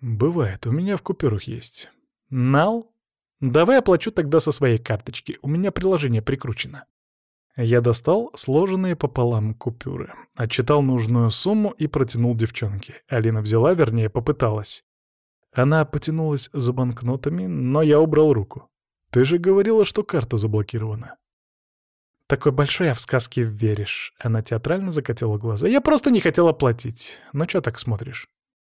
Бывает, у меня в купюрах есть. Нал? Давай оплачу тогда со своей карточки, у меня приложение прикручено. Я достал сложенные пополам купюры, отчитал нужную сумму и протянул девчонке. Алина взяла, вернее, попыталась. Она потянулась за банкнотами, но я убрал руку. «Ты же говорила, что карта заблокирована». «Такой большой, а в сказки веришь». Она театрально закатила глаза. «Я просто не хотела платить. Ну чё так смотришь?»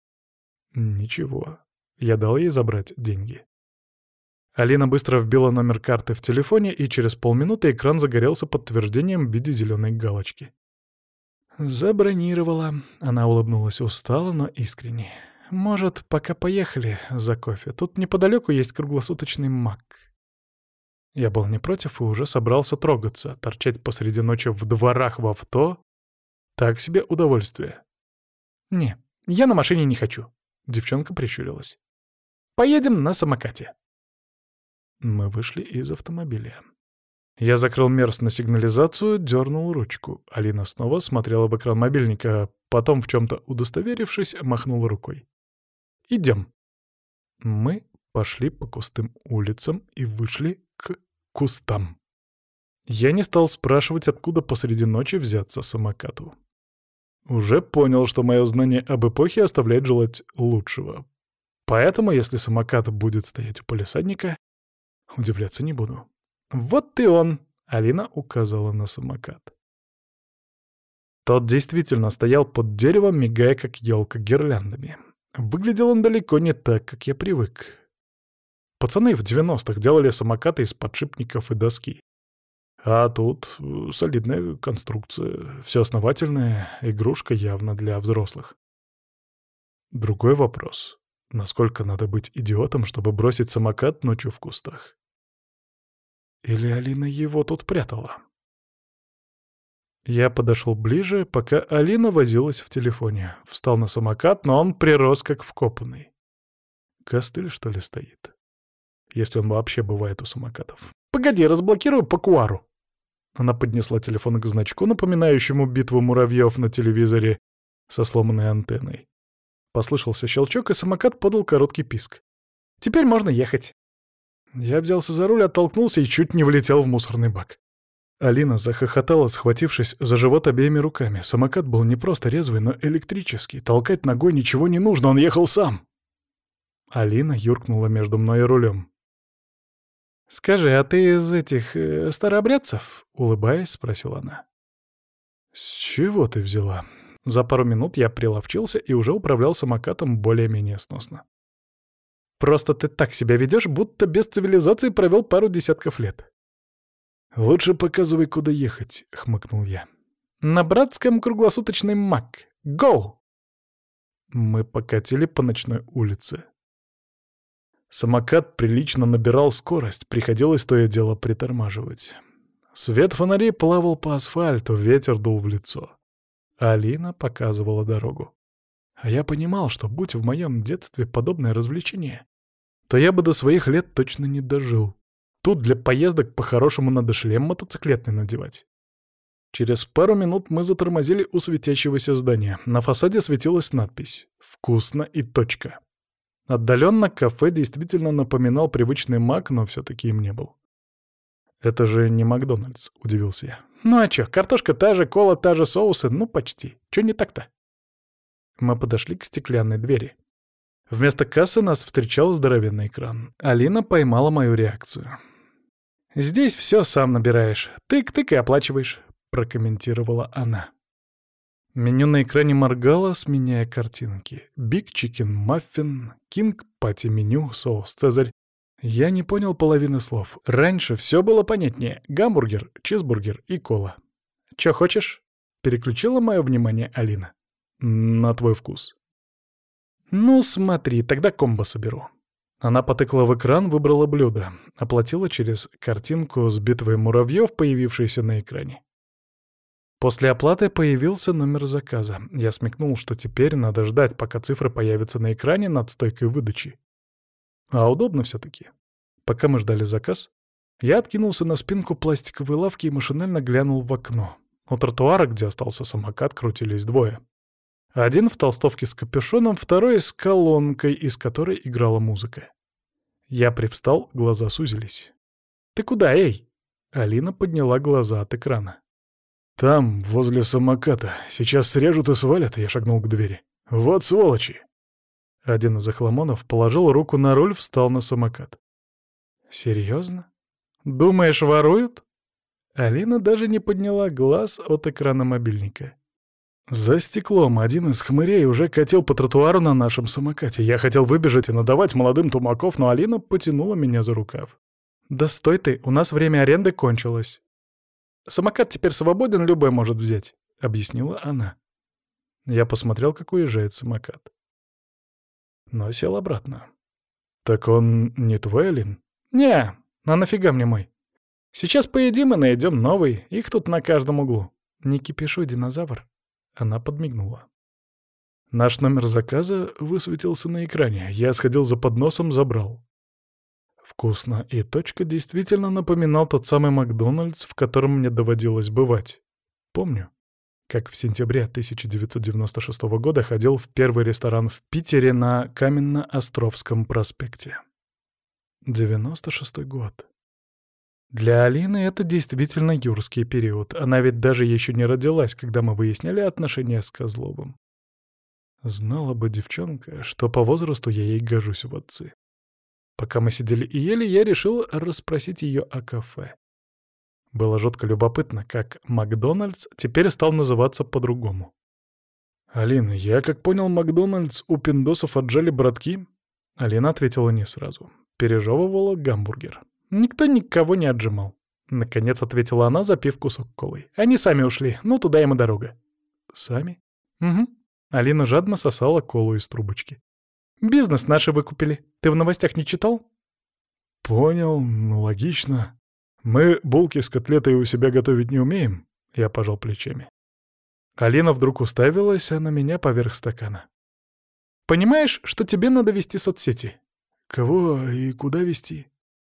«Ничего». Я дал ей забрать деньги. Алина быстро вбила номер карты в телефоне, и через полминуты экран загорелся подтверждением в виде зеленой галочки. «Забронировала». Она улыбнулась устало, но искренне. «Может, пока поехали за кофе? Тут неподалеку есть круглосуточный мак». Я был не против и уже собрался трогаться. Торчать посреди ночи в дворах в авто — так себе удовольствие. «Не, я на машине не хочу», — девчонка прищурилась. «Поедем на самокате». Мы вышли из автомобиля. Я закрыл мерз на сигнализацию, дернул ручку. Алина снова смотрела в экран мобильника, потом, в чем-то удостоверившись, махнула рукой. «Идем». Мы пошли по пустым улицам и вышли к кустам. Я не стал спрашивать, откуда посреди ночи взяться самокату. Уже понял, что мое знание об эпохе оставляет желать лучшего. Поэтому, если самокат будет стоять у палисадника, удивляться не буду. «Вот ты он!» — Алина указала на самокат. Тот действительно стоял под деревом, мигая, как елка, гирляндами. Выглядел он далеко не так, как я привык. Пацаны в 90-х делали самокаты из подшипников и доски. А тут солидная конструкция, все основательная, игрушка явно для взрослых. Другой вопрос. Насколько надо быть идиотом, чтобы бросить самокат ночью в кустах? Или Алина его тут прятала? Я подошел ближе, пока Алина возилась в телефоне. Встал на самокат, но он прирос как вкопанный. Костыль, что ли, стоит? Если он вообще бывает у самокатов. «Погоди, разблокирую по куару». Она поднесла телефон к значку, напоминающему битву муравьев на телевизоре со сломанной антенной. Послышался щелчок, и самокат подал короткий писк. «Теперь можно ехать». Я взялся за руль, оттолкнулся и чуть не влетел в мусорный бак. Алина захохотала, схватившись за живот обеими руками. Самокат был не просто резвый, но электрический. Толкать ногой ничего не нужно, он ехал сам. Алина юркнула между мной и рулем. «Скажи, а ты из этих старообрядцев?» — улыбаясь, спросила она. «С чего ты взяла?» За пару минут я приловчился и уже управлял самокатом более-менее сносно. «Просто ты так себя ведешь, будто без цивилизации провел пару десятков лет». «Лучше показывай, куда ехать», — хмыкнул я. «На Братском круглосуточный мак. Гоу!» Мы покатили по ночной улице. Самокат прилично набирал скорость, приходилось то и дело притормаживать. Свет фонарей плавал по асфальту, ветер дул в лицо. Алина показывала дорогу. А я понимал, что будь в моем детстве подобное развлечение, то я бы до своих лет точно не дожил. Тут для поездок по-хорошему надо шлем мотоциклетный надевать. Через пару минут мы затормозили у светящегося здания. На фасаде светилась надпись «Вкусно» и точка. Отдаленно кафе действительно напоминал привычный мак, но все-таки им не был. «Это же не Макдональдс», — удивился я. «Ну а чё, картошка та же, кола та же, соусы, ну почти. Чё не так-то?» Мы подошли к стеклянной двери. Вместо кассы нас встречал здоровенный экран. Алина поймала мою реакцию. «Здесь все сам набираешь. Тык-тык и оплачиваешь», — прокомментировала она. Меню на экране моргало, сменяя картинки. Биг Чикен Маффин, Кинг Пати меню, соус Цезарь. Я не понял половины слов. Раньше все было понятнее. Гамбургер, чизбургер и кола. «Чё хочешь?» — переключила мое внимание Алина. «На твой вкус». «Ну, смотри, тогда комбо соберу». Она потыкла в экран, выбрала блюдо. Оплатила через картинку с битвой муравьев, появившейся на экране. После оплаты появился номер заказа. Я смекнул, что теперь надо ждать, пока цифры появятся на экране над стойкой выдачи. А удобно все-таки. Пока мы ждали заказ, я откинулся на спинку пластиковой лавки и машинально глянул в окно. У тротуара, где остался самокат, крутились двое. Один в толстовке с капюшоном, второй с колонкой, из которой играла музыка. Я привстал, глаза сузились. «Ты куда, эй?» Алина подняла глаза от экрана. «Там, возле самоката. Сейчас срежут и свалят», — я шагнул к двери. «Вот сволочи!» Один из охламонов положил руку на руль, встал на самокат. «Серьезно? Думаешь, воруют?» Алина даже не подняла глаз от экрана мобильника. За стеклом один из хмырей уже катил по тротуару на нашем самокате. Я хотел выбежать и надавать молодым тумаков, но Алина потянула меня за рукав. «Да стой ты, у нас время аренды кончилось. Самокат теперь свободен, любой может взять», — объяснила она. Я посмотрел, как уезжает самокат. Но сел обратно. «Так он не твой, Алин?» «Не, а нафига мне мой? Сейчас поедим и найдем новый, их тут на каждом углу». «Не кипишуй, динозавр». Она подмигнула. Наш номер заказа высветился на экране. Я сходил за подносом, забрал. Вкусно, и точка действительно напоминал тот самый Макдональдс, в котором мне доводилось бывать. Помню, как в сентябре 1996 года ходил в первый ресторан в Питере на Каменно-Островском проспекте. 96-й год. Для Алины это действительно юрский период. Она ведь даже еще не родилась, когда мы выясняли отношения с Козловым. Знала бы девчонка, что по возрасту я ей гожусь в отцы. Пока мы сидели и ели, я решил расспросить ее о кафе. Было жутко любопытно, как Макдональдс теперь стал называться по-другому. «Алина, я как понял, Макдональдс у пиндосов отжали братки?» Алина ответила не сразу. Пережевывала гамбургер. «Никто никого не отжимал», — наконец ответила она, запив кусок колы. «Они сами ушли, ну туда им и дорога». «Сами?» «Угу». Алина жадно сосала колу из трубочки. «Бизнес наши выкупили. Ты в новостях не читал?» «Понял, ну логично. Мы булки с котлетой у себя готовить не умеем», — я пожал плечами. Алина вдруг уставилась на меня поверх стакана. «Понимаешь, что тебе надо вести соцсети?» «Кого и куда вести?»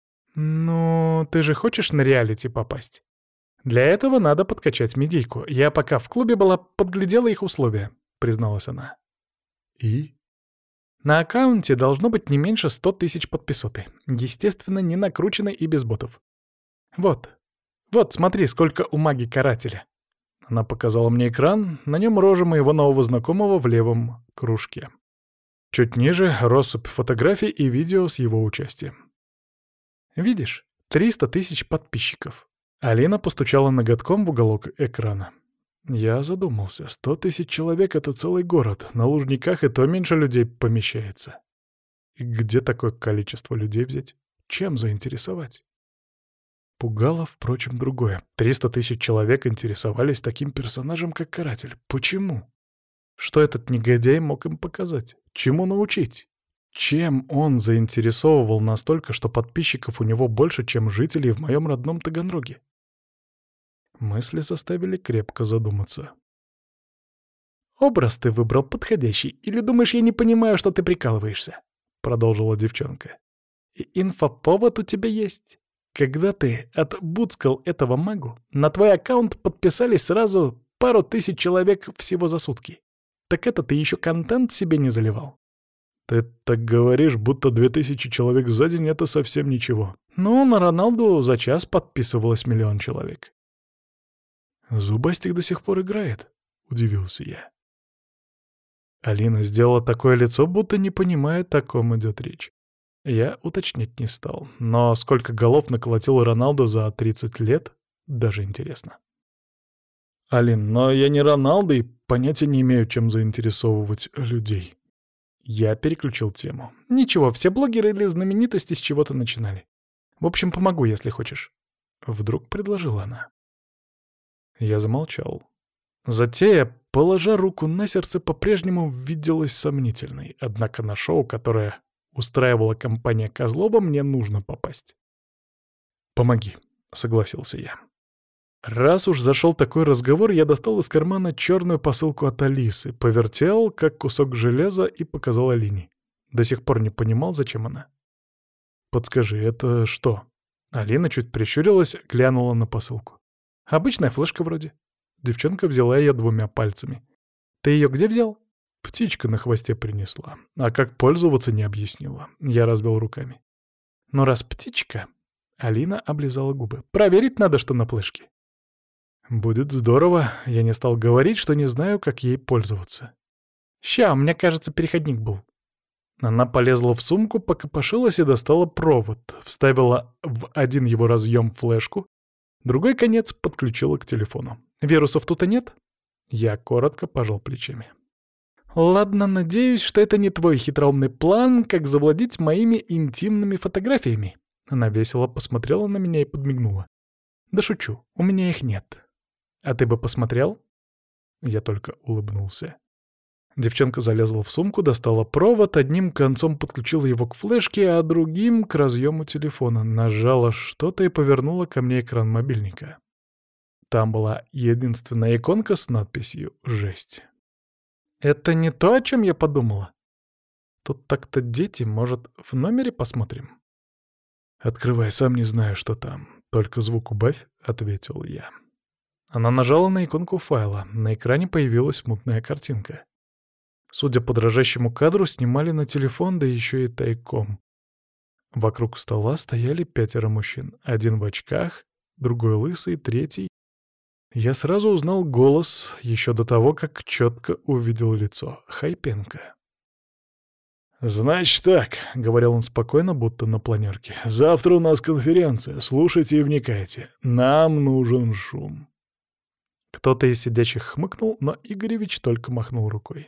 «Ну, ты же хочешь на реалити попасть? Для этого надо подкачать медийку. Я пока в клубе была, подглядела их условия», — призналась она. «И?» «На аккаунте должно быть не меньше 100 тысяч подписоты. Естественно, не накручено и без ботов. Вот, вот, смотри, сколько у маги-карателя». Она показала мне экран, на нем рожа моего нового знакомого в левом кружке. Чуть ниже — россыпь фотографий и видео с его участием. «Видишь? 300 тысяч подписчиков». Алина постучала ноготком в уголок экрана. Я задумался. 100 тысяч человек — это целый город. На Лужниках и то меньше людей помещается. И где такое количество людей взять? Чем заинтересовать? Пугало, впрочем, другое. 300 тысяч человек интересовались таким персонажем, как Каратель. Почему? Что этот негодяй мог им показать? Чему научить? Чем он заинтересовывал настолько, что подписчиков у него больше, чем жителей в моем родном Таганроге? Мысли заставили крепко задуматься. «Образ ты выбрал подходящий, или думаешь, я не понимаю, что ты прикалываешься?» — продолжила девчонка. «И инфоповод у тебя есть. Когда ты отбуцкал этого магу, на твой аккаунт подписались сразу пару тысяч человек всего за сутки. Так это ты еще контент себе не заливал?» «Ты так говоришь, будто 2000 человек за день — это совсем ничего». «Ну, на Роналду за час подписывалось 1 миллион человек». «Зубастик до сих пор играет?» — удивился я. Алина сделала такое лицо, будто не понимает, о ком идет речь. Я уточнять не стал, но сколько голов наколотил Роналдо за 30 лет, даже интересно. «Алин, но я не Роналдо и понятия не имею, чем заинтересовывать людей». Я переключил тему. «Ничего, все блогеры или знаменитости с чего-то начинали. В общем, помогу, если хочешь». Вдруг предложила она. Я замолчал. Затея, положа руку на сердце, по-прежнему виделась сомнительной, однако на шоу, которое устраивала компания Козлова, мне нужно попасть. «Помоги», — согласился я. Раз уж зашел такой разговор, я достал из кармана черную посылку от Алисы, повертел, как кусок железа, и показал Алине. До сих пор не понимал, зачем она. «Подскажи, это что?» Алина чуть прищурилась, глянула на посылку. «Обычная флешка вроде». Девчонка взяла ее 2 пальцами. «Ты ее где взял?» Птичка на хвосте принесла, а как пользоваться не объяснила. Я развел руками. Но раз птичка... Алина облизала губы. Проверить надо, что на флешке. Будет здорово. Я не стал говорить, что не знаю, как ей пользоваться. Ща, у меня, кажется, переходник был. Она полезла в сумку, покопошилась и достала провод. Вставила в один его разъем флешку, другой конец подключила к телефону. Вирусов тут и нет? Я коротко пожал плечами. Ладно, надеюсь, что это не твой хитроумный план, как завладеть моими интимными фотографиями. Она весело посмотрела на меня и подмигнула. Да шучу, у меня их нет. А ты бы посмотрел? Я только улыбнулся. Девчонка залезла в сумку, достала провод, одним концом подключила его к флешке, а другим — к разъему телефона. Нажала что-то и повернула ко мне экран мобильника. Там была единственная иконка с надписью «Жесть». «Это не то, о чем я подумала. Тут так-то дети, может, в номере посмотрим?» «Открывай, сам не знаю, что там. Только звук убавь», — ответил я. Она нажала на иконку файла. На экране появилась мутная картинка. Судя по дрожащему кадру, снимали на телефон, да еще и тайком. Вокруг стола стояли 5 мужчин. Один в очках, другой лысый, третий. Я сразу узнал голос, еще до того, как четко увидел лицо. Хайпенко. «Значит так», — говорил он спокойно, будто на планерке. «Завтра у нас конференция. Слушайте и вникайте. Нам нужен шум». Кто-то из сидящих хмыкнул, но Игоревич только махнул рукой.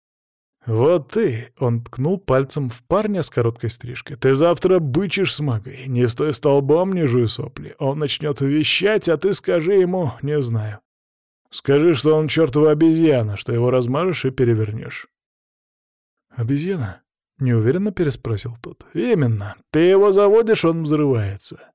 «Вот ты!» — он ткнул пальцем в парня с короткой стрижкой. «Ты завтра бычишь с магой. Не стой столбом, не жуй сопли. Он начнет вещать, а ты скажи ему, не знаю. Скажи, что он чертова обезьяна, что его размажешь и перевернешь». «Обезьяна?» — неуверенно переспросил тот. «Именно. Ты его заводишь, он взрывается.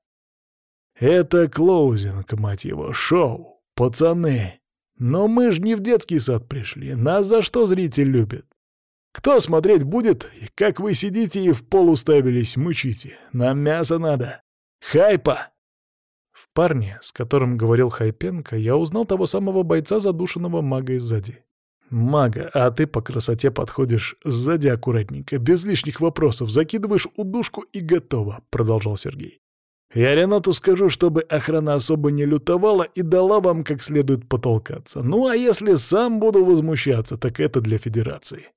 Это клоузинг, мать его, шоу. Пацаны. Но мы ж не в детский сад пришли. Нас за что зритель любит? Кто смотреть будет, как вы сидите и в пол уставились, мычите? Нам мясо надо. Хайпа!» В парне, с которым говорил Хайпенко, я узнал того самого бойца, задушенного магой сзади. «Мага, а ты по красоте подходишь сзади аккуратненько, без лишних вопросов, закидываешь удушку и готово», — продолжал Сергей. «Я Ренату скажу, чтобы охрана особо не лютовала и дала вам как следует потолкаться. Ну а если сам буду возмущаться, так это для Федерации».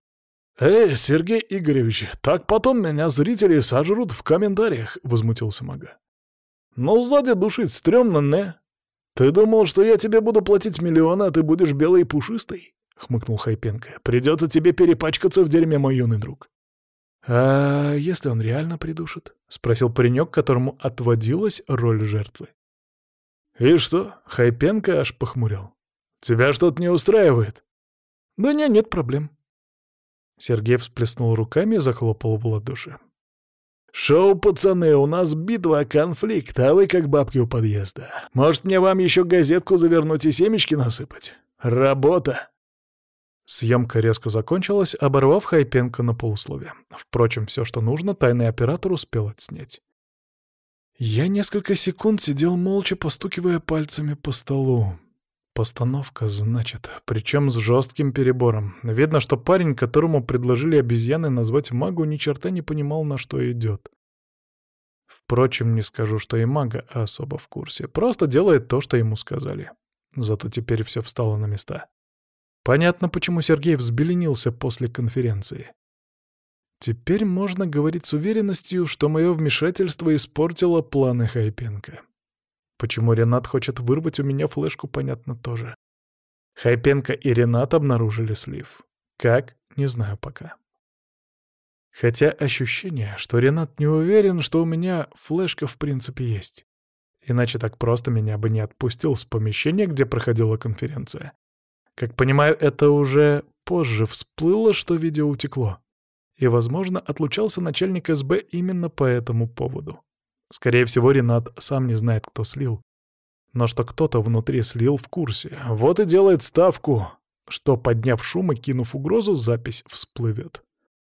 Сергей Игоревич, так потом меня зрители сожрут в комментариях», — возмутился мага. «Ну, сзади душить стрёмно, не? Ты думал, что я тебе буду платить миллионы, а ты будешь белый и пушистый?» — хмыкнул Хайпенко. «Придется тебе перепачкаться в дерьме, мой юный друг». «А если он реально придушит?» — спросил паренек, которому отводилась роль жертвы. «И что?» — Хайпенко аж похмурел. «Тебя что-то не устраивает?» «Да нет проблем». Сергей всплеснул руками и захлопал в ладоши. «Шоу, пацаны, у нас битва, конфликт, а вы как бабки у подъезда. Может, мне вам еще газетку завернуть и семечки насыпать? Работа!» Съемка резко закончилась, оборвав Хайпенко на полусловие. Впрочем, все, что нужно, тайный оператор успел отснять. Я несколько секунд сидел молча, постукивая пальцами по столу. Постановка, значит, причем с жестким перебором. Видно, что парень, которому предложили обезьяной назвать магу, ни черта не понимал, на что идет. Впрочем, не скажу, что и мага особо в курсе. Просто делает то, что ему сказали. Зато теперь все встало на места. Понятно, почему Сергей взбеленился после конференции. Теперь можно говорить с уверенностью, что мое вмешательство испортило планы Хайпенко. Почему Ренат хочет вырвать у меня флешку, понятно тоже. Хайпенко и Ренат обнаружили слив. Как? Не знаю пока. Хотя ощущение, что Ренат не уверен, что у меня флешка в принципе есть. Иначе так просто меня бы не отпустил с помещения, где проходила конференция. Как понимаю, это уже позже всплыло, что видео утекло. И, возможно, отлучался начальник СБ именно по этому поводу. Скорее всего, Ренат сам не знает, кто слил. Но что кто-то внутри слил, в курсе. Вот и делает ставку, что, подняв шум и кинув угрозу, запись всплывет.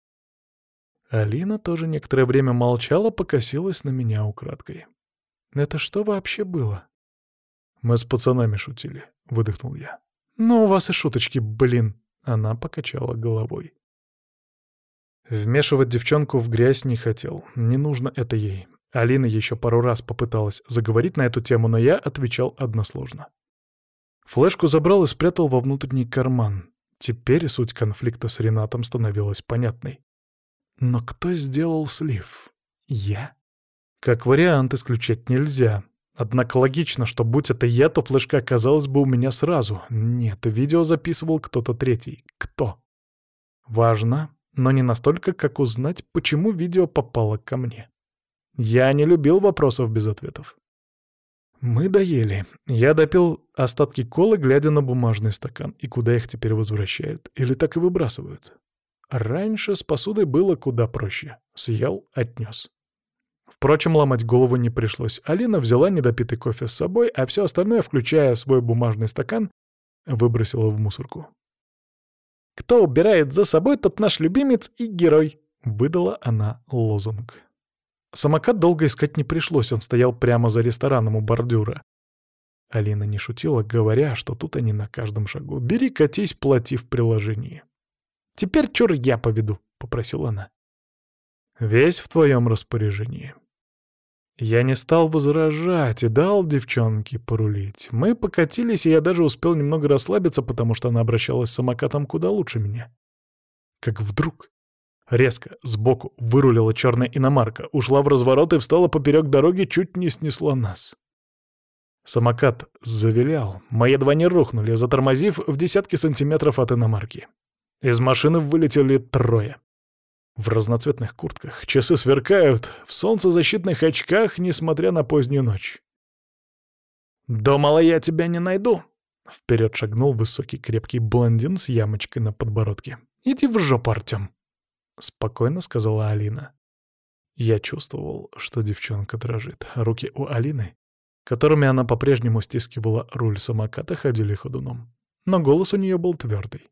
Алина тоже некоторое время молчала, покосилась на меня украдкой. «Это что вообще было?» «Мы с пацанами шутили», — выдохнул я. «Ну, у вас и шуточки, блин», Она покачала головой. Вмешивать девчонку в грязь не хотел. Не нужно это ей. Алина еще пару раз попыталась заговорить на эту тему, но я отвечал односложно. Флешку забрал и спрятал во внутренний карман. Теперь суть конфликта с Ренатом становилась понятной. Но кто сделал слив? Я? Как вариант исключать нельзя. Однако логично, что будь это я, то флешка оказалась бы у меня сразу. Нет, видео записывал кто-то третий. Кто? Важно, но не настолько, как узнать, почему видео попало ко мне. Я не любил вопросов без ответов. Мы доели. Я допил остатки колы, глядя на бумажный стакан. И куда их теперь возвращают? Или так и выбрасывают? Раньше с посудой было куда проще. Съел, отнес. Впрочем, ломать голову не пришлось. Алина взяла недопитый кофе с собой, а все остальное, включая свой бумажный стакан, выбросила в мусорку. «Кто убирает за собой, тот наш любимец и герой», — выдала она лозунг. Самокат долго искать не пришлось, он стоял прямо за рестораном у бордюра. Алина не шутила, говоря, что тут они на каждом шагу. «Бери, катись, плати в приложении». «Теперь чур я поведу», — попросила она. «Весь в твоем распоряжении». Я не стал возражать и дал девчонке порулить. Мы покатились, и я даже успел немного расслабиться, потому что она обращалась с самокатом куда лучше меня. Как вдруг резко сбоку вырулила черная иномарка, ушла в разворот и встала поперек дороги, чуть не снесла нас. Самокат завилял, мы едва не рухнули, затормозив в десятки сантиметров от иномарки. Из машины вылетели трое. В разноцветных куртках, часы сверкают, в солнцезащитных очках, несмотря на позднюю ночь. «Думала, я тебя не найду!» Вперед шагнул высокий крепкий блондин с ямочкой на подбородке. «Иди в жопу, Артём!» — спокойно сказала Алина. Я чувствовал, что девчонка дрожит. Руки у Алины, которыми она по-прежнему стискивала руль самоката, ходили ходуном. Но голос у нее был твердый.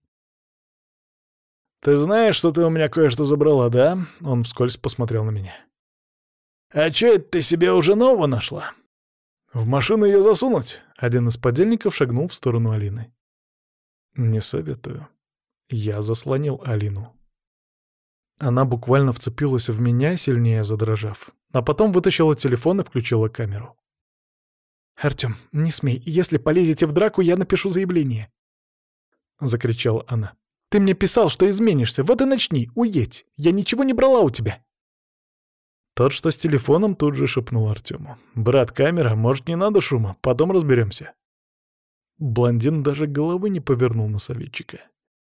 «Ты знаешь, что ты у меня кое-что забрала, да?» Он вскользь посмотрел на меня. «А чё это ты себе уже нового нашла?» «В машину ее засунуть?» Один из подельников шагнул в сторону Алины. «Не советую». Я заслонил Алину. Она буквально вцепилась в меня, сильнее задрожав. А потом вытащила телефон и включила камеру. «Артём, не смей. Если полезете в драку, я напишу заявление», — закричала она. «Ты мне писал, что изменишься. Вот и начни. Уедь. Я ничего не брала у тебя». Тот, что с телефоном, тут же шепнул Артему. «Брат, камера, может, не надо шума? Потом разберемся». Блондин даже головы не повернул на советчика.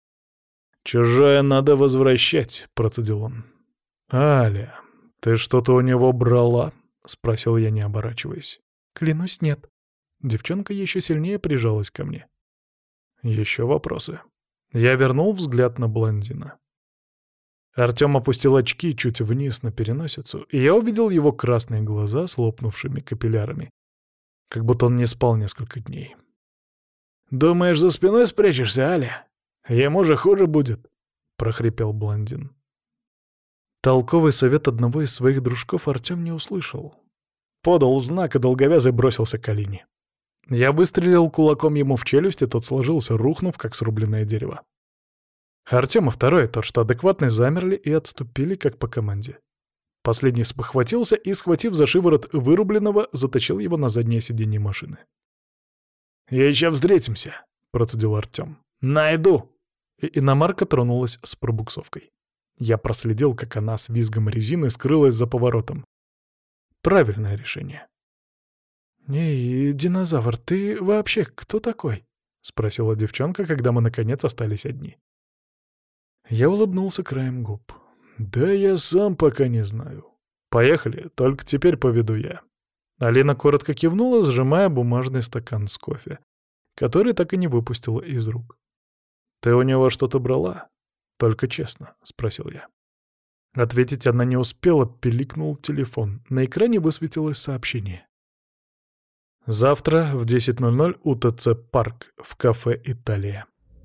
«Чужое надо возвращать», — процедил он. «Аля, ты что-то у него брала?» — спросил я, не оборачиваясь. «Клянусь, нет». Девчонка еще сильнее прижалась ко мне. «Еще вопросы?» Я вернул взгляд на блондина. Артём опустил очки чуть вниз на переносицу, и я увидел его красные глаза с лопнувшими капиллярами, как будто он не спал несколько дней. «Думаешь, за спиной спрячешься, Аля? Ему же хуже будет», — прохрипел блондин. Толковый совет одного из своих дружков Артём не услышал. Подал знак, и долговязый бросился к Алине. Я выстрелил кулаком ему в челюсть, и тот сложился, рухнув, как срубленное дерево. Артём и второй, тот, что адекватный, замерли и отступили, как по команде. Последний спохватился и, схватив за шиворот вырубленного, затащил его на заднее сиденье машины. «Ещё встретимся», — процедил Артём. «Найду!» И иномарка тронулась с пробуксовкой. Я проследил, как она с визгом резины скрылась за поворотом. Правильное решение. «Эй, динозавр, ты вообще кто такой?» — спросила девчонка, когда мы, наконец, остались одни. Я улыбнулся краем губ. «Да я сам пока не знаю. Поехали, только теперь поведу я». Алина коротко кивнула, сжимая бумажный стакан с кофе, который так и не выпустила из рук. «Ты у него что-то брала? Только честно?» — спросил я. Ответить она не успела, пиликнул телефон. На экране высветилось сообщение. Завтра в 10:00 УТЦ «Парк» в кафе «Италия».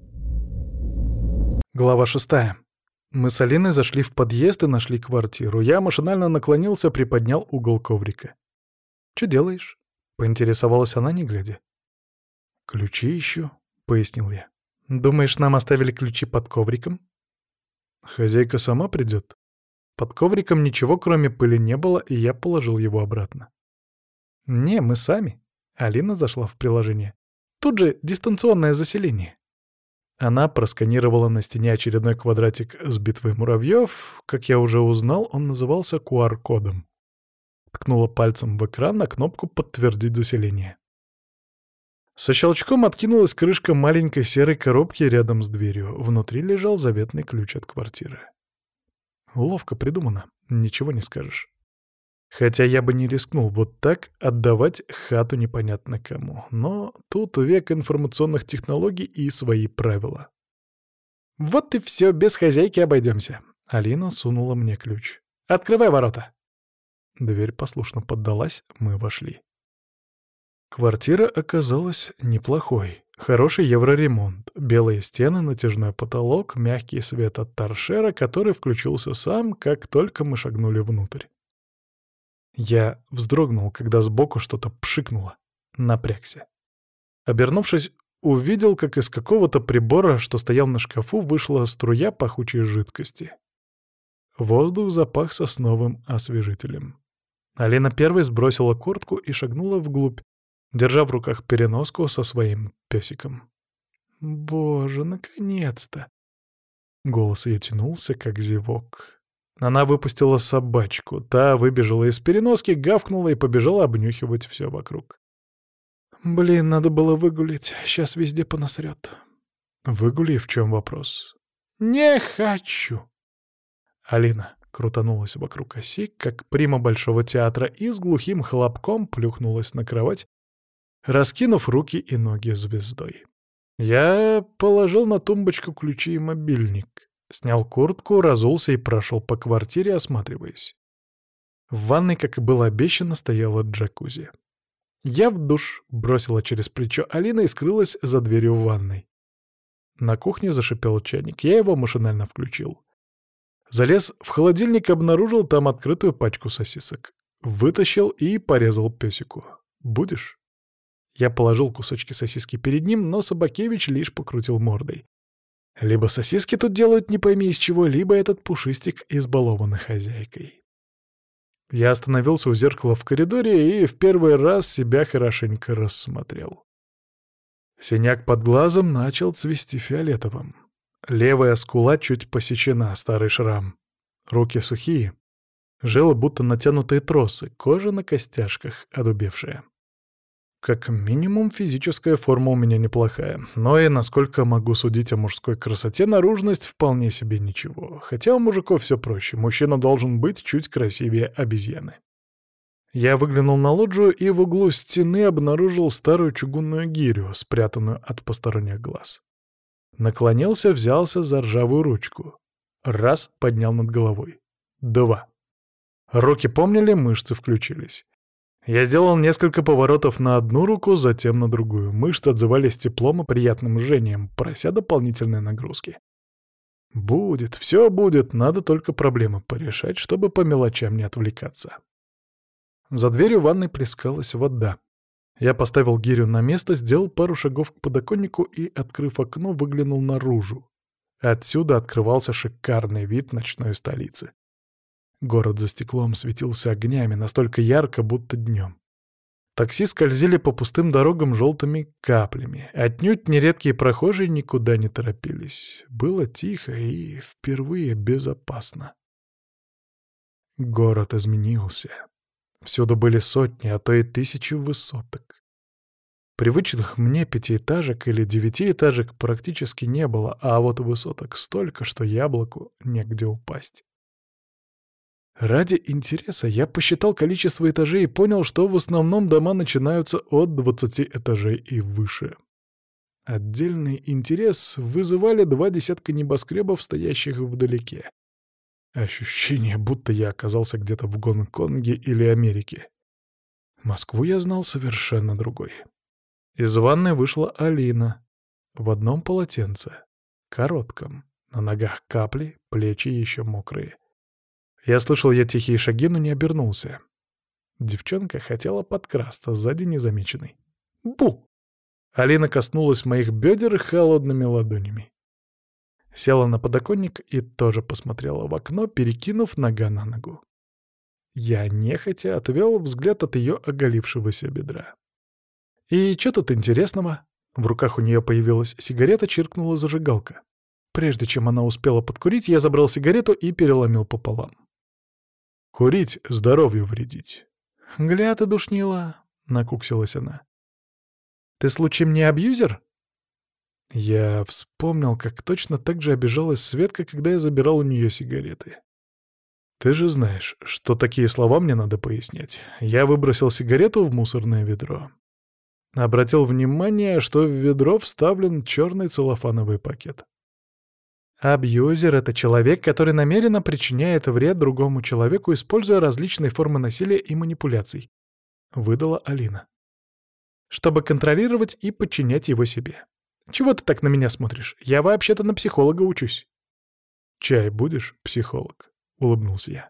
Глава 6. Мы с Алиной зашли в подъезд и нашли квартиру. Я машинально наклонился, приподнял угол коврика. «Чё делаешь?» — поинтересовалась она, не глядя. «Ключи ищу», — пояснил я. Думаешь, нам оставили ключи под ковриком? Хозяйка сама придет. Под ковриком ничего, кроме пыли, не было, и я положил его обратно. Не, мы сами. Алина зашла в приложение. Тут же дистанционное заселение. Она просканировала на стене очередной квадратик с битвой муравьев. Как я уже узнал, он назывался QR-кодом. Ткнула пальцем в экран на кнопку «Подтвердить заселение». Со щелчком откинулась крышка маленькой серой коробки рядом с дверью. Внутри лежал заветный ключ от квартиры. Ловко придумано, ничего не скажешь. Хотя я бы не рискнул вот так отдавать хату непонятно кому. Но тут век информационных технологий и свои правила. «Вот и все, без хозяйки обойдемся». Алина сунула мне ключ. «Открывай ворота». Дверь послушно поддалась, мы вошли. Квартира оказалась неплохой. Хороший евроремонт, белые стены, натяжной потолок, мягкий свет от торшера, который включился сам, как только мы шагнули внутрь. Я вздрогнул, когда сбоку что-то пшикнуло. Напрягся. Обернувшись, увидел, как из какого-то прибора, что стоял на шкафу, вышла струя пахучей жидкости. Воздух запах сосновым освежителем. Алина первой сбросила куртку и шагнула вглубь, держа в руках переноску со своим песиком. «Боже, наконец-то!» Голос ее тянулся, как зевок. Она выпустила собачку, та выбежала из переноски, гавкнула и побежала обнюхивать все вокруг. «Блин, надо было выгулить, сейчас везде понасрет». «Выгули, в чем вопрос?» «Не хочу!» Алина крутанулась вокруг оси, как прима Большого театра, и с глухим хлопком плюхнулась на кровать, раскинув руки и ноги звездой. Я положил на тумбочку ключи и мобильник, снял куртку, разулся и прошел по квартире, осматриваясь. В ванной, как и было обещано, стояла джакузи. Я в душ бросила через плечо Алина и скрылась за дверью в ванной. На кухне зашипел чайник, я его машинально включил. Залез в холодильник, обнаружил там открытую пачку сосисок. Вытащил и порезал песику. «Будешь?» Я положил кусочки сосиски перед ним, но Собакевич лишь покрутил мордой. Либо сосиски тут делают не пойми из чего, либо этот пушистик избалованный хозяйкой. Я остановился у зеркала в коридоре и в первый раз себя хорошенько рассмотрел. Синяк под глазом начал цвести фиолетовым. Левая скула чуть посечена, старый шрам. Руки сухие, жилы будто натянутые тросы, кожа на костяшках одубевшая. Как минимум, физическая форма у меня неплохая, но и, насколько могу судить о мужской красоте, наружность вполне себе ничего. Хотя у мужиков все проще, мужчина должен быть чуть красивее обезьяны. Я выглянул на лоджию и в углу стены обнаружил старую чугунную гирю, спрятанную от посторонних глаз. Наклонился, взялся за ржавую ручку. Раз, поднял над головой. Два. Руки помнили, мышцы включились. Я сделал несколько поворотов на одну руку, затем на другую. Мышцы отзывались теплом и приятным жжением, прося дополнительной нагрузки. Будет, все будет, надо только проблемы порешать, чтобы по мелочам не отвлекаться. За дверью ванной плескалась вода. Я поставил гирю на место, сделал пару шагов к подоконнику и, открыв окно, выглянул наружу. Отсюда открывался шикарный вид ночной столицы. Город за стеклом светился огнями, настолько ярко, будто днем. Такси скользили по пустым дорогам желтыми каплями. Отнюдь нередкие прохожие никуда не торопились. Было тихо и впервые безопасно. Город изменился. Всюду были сотни, а то и тысячи высоток. Привычных мне пятиэтажек или девятиэтажек практически не было, а вот высоток столько, что яблоку негде упасть. Ради интереса я посчитал количество этажей и понял, что в основном дома начинаются от 20 этажей и выше. Отдельный интерес вызывали 2 десятка небоскребов, стоящих вдалеке. Ощущение, будто я оказался где-то в Гонконге или Америке. Москву я знал совершенно другой. Из ванной вышла Алина в одном полотенце, коротком, на ногах капли, плечи еще мокрые. Я слышал ее тихие шаги, но не обернулся. Девчонка хотела подкрасться сзади незамеченной. «Бу!» Алина коснулась моих бедер холодными ладонями. Села на подоконник и тоже посмотрела в окно, перекинув нога на ногу. Я нехотя отвел взгляд от ее оголившегося бедра. «И что тут интересного?» В руках у нее появилась сигарета, чиркнула зажигалка. Прежде чем она успела подкурить, я забрал сигарету и переломил пополам. «Курить — здоровью вредить». «Гля ты душнила», — накуксилась она. «Ты случаем не абьюзер?» Я вспомнил, как точно так же обижалась Светка, когда я забирал у нее сигареты. «Ты же знаешь, что такие слова мне надо пояснять. Я выбросил сигарету в мусорное ведро. Обратил внимание, что в ведро вставлен черный целлофановый пакет. Абьюзер — это человек, который намеренно причиняет вред другому человеку, используя различные формы насилия и манипуляций», — выдала Алина. «Чтобы контролировать и подчинять его себе. Чего ты так на меня смотришь? Я вообще-то на психолога учусь». «Чай будешь, психолог?» — улыбнулся я.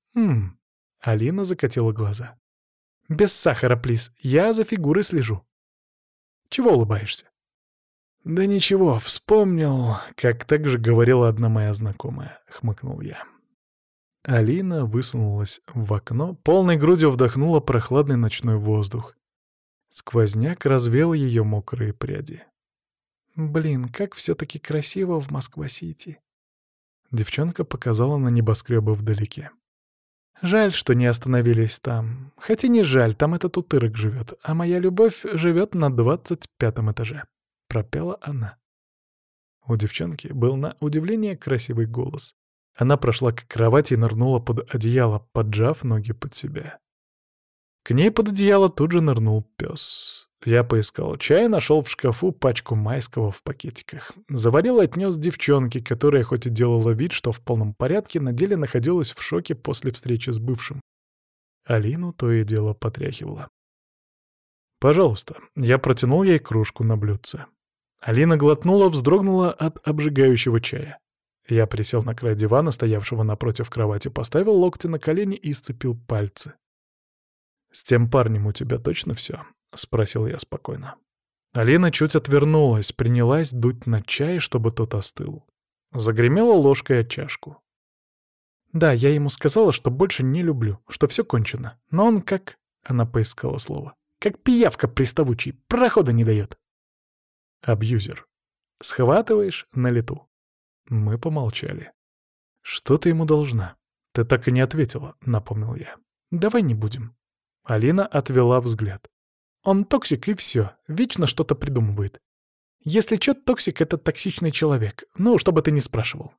Алина закатила глаза. «Без сахара, плиз. Я за фигурой слежу». «Чего улыбаешься?» «Да ничего, вспомнил, как так же говорила одна моя знакомая», — хмыкнул я. Алина высунулась в окно, полной грудью вдохнула прохладный ночной воздух. Сквозняк развел ее мокрые пряди. «Блин, как все-таки красиво в Москва-Сити!» Девчонка показала на небоскребы вдалеке. «Жаль, что не остановились там. Хотя не жаль, там этот утырок живет, а моя любовь живет на 25 этаже», — пропела она. У девчонки был на удивление красивый голос. Она прошла к кровати и нырнула под одеяло, поджав ноги под себя. К ней под одеяло тут же нырнул пес. Я поискал чай, нашел в шкафу пачку майского в пакетиках. Заварил и отнес девчонке, которая хоть и делала вид, что в полном порядке, на деле находилась в шоке после встречи с бывшим. Алину то и дело потряхивала. «Пожалуйста», — я протянул ей кружку на блюдце. Алина глотнула, вздрогнула от обжигающего чая. Я присел на край дивана, стоявшего напротив кровати, поставил локти на колени и сцепил пальцы. «С тем парнем у тебя точно все?» — спросил я спокойно. Алина чуть отвернулась, принялась дуть на чай, чтобы тот остыл. Загремела ложкой о чашку. «Да, я ему сказала, что больше не люблю, что все кончено. Но он как...» — она поискала слово. «Как пиявка приставучий, прохода не дает». «Абьюзер. Схватываешь на лету». Мы помолчали. «Что ты ему должна?» «Ты так и не ответила», — напомнил я. «Давай не будем». Алина отвела взгляд. «Он токсик, и все. Вечно что-то придумывает. Если чё, токсик — это токсичный человек. Ну, чтобы ты не спрашивал».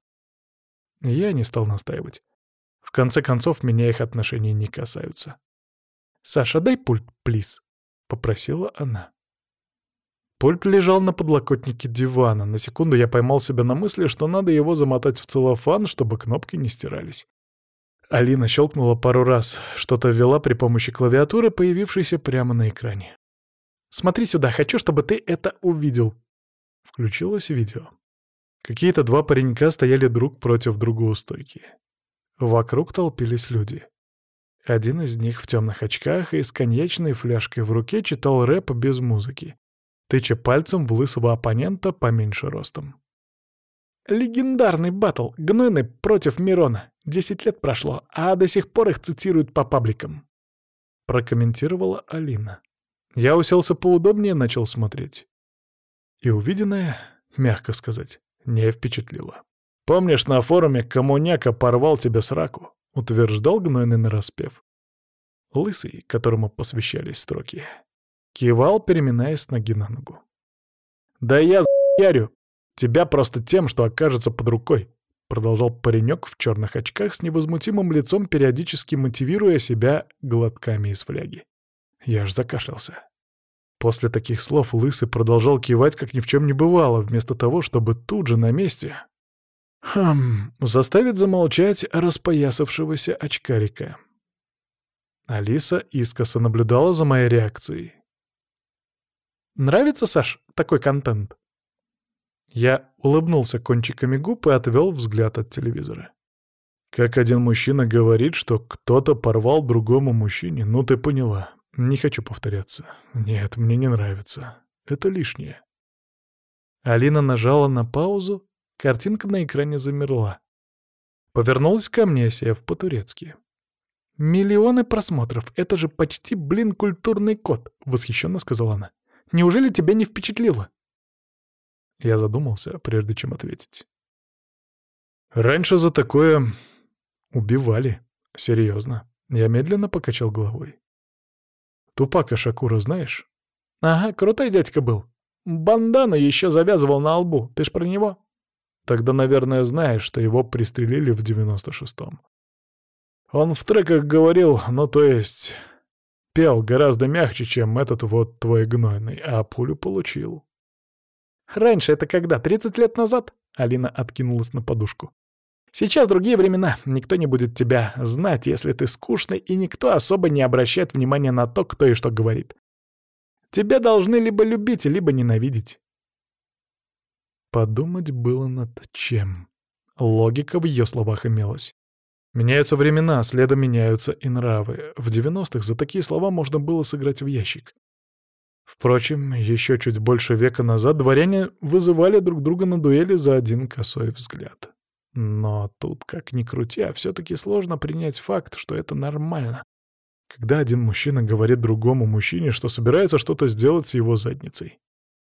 Я не стал настаивать. В конце концов, меня их отношения не касаются. «Саша, дай пульт, плиз», — попросила она. Пульт лежал на подлокотнике дивана. На секунду я поймал себя на мысли, что надо его замотать в целлофан, чтобы кнопки не стирались. Алина щелкнула пару раз, что-то ввела при помощи клавиатуры, появившейся прямо на экране. «Смотри сюда, хочу, чтобы ты это увидел». Включилось видео. Какие-то два паренька стояли друг против друга у стойки. Вокруг толпились люди. Один из них в темных очках и с коньячной фляжкой в руке читал рэп без музыки, тыча пальцем в лысого оппонента поменьше ростом. «Легендарный баттл! Гнойный против Мирона! 10 лет прошло, а до сих пор их цитируют по пабликам!» Прокомментировала Алина. Я уселся поудобнее, начал смотреть. И увиденное, мягко сказать, не впечатлило. «Помнишь, на форуме коммуняка порвал тебе сраку?» — утверждал гнойный нараспев. Лысый, которому посвящались строки, кивал, переминаясь с ноги на ногу. «Да я за***ярю тебя просто тем, что окажется под рукой», — продолжал паренек в черных очках с невозмутимым лицом, периодически мотивируя себя глотками из фляги. Я аж закашлялся. После таких слов Лысый продолжал кивать, как ни в чем не бывало, вместо того, чтобы тут же на месте... заставить замолчать распоясавшегося очкарика. Алиса искоса наблюдала за моей реакцией. «Нравится, Саш, такой контент?» Я улыбнулся кончиками губ и отвел взгляд от телевизора. Как один мужчина говорит, что кто-то порвал другому мужчине, ну ты поняла. Не хочу повторяться. Нет, мне не нравится. Это лишнее». Алина нажала на паузу, картинка на экране замерла. Повернулась ко мне, сев по-турецки. «Миллионы просмотров, это же почти, культурный код», — восхищенно сказала она. «Неужели тебя не впечатлило?» Я задумался, прежде чем ответить. Раньше за такое убивали. Серьезно. Я медленно покачал головой. Тупака Шакура знаешь? Ага, крутой дядька был. Бандану еще завязывал на лбу. Ты ж про него? Тогда, наверное, знаешь, что его пристрелили в 96-м. Он в треках говорил, ну то есть... Пел гораздо мягче, чем этот вот твой гнойный, а пулю получил. «Раньше это когда? 30 лет назад?» Алина откинулась на подушку. «Сейчас другие времена. Никто не будет тебя знать, если ты скучный, и никто особо не обращает внимания на то, кто и что говорит. Тебя должны либо любить, либо ненавидеть». Подумать было над чем. Логика в ее словах имелась. Меняются времена, следом меняются и нравы. В 90-х за такие слова можно было сыграть в ящик. Впрочем, еще чуть больше века назад дворяне вызывали друг друга на дуэли за один косой взгляд. Но тут, как ни крути, а все-таки сложно принять факт, что это нормально. Когда один мужчина говорит другому мужчине, что собирается что-то сделать с его задницей.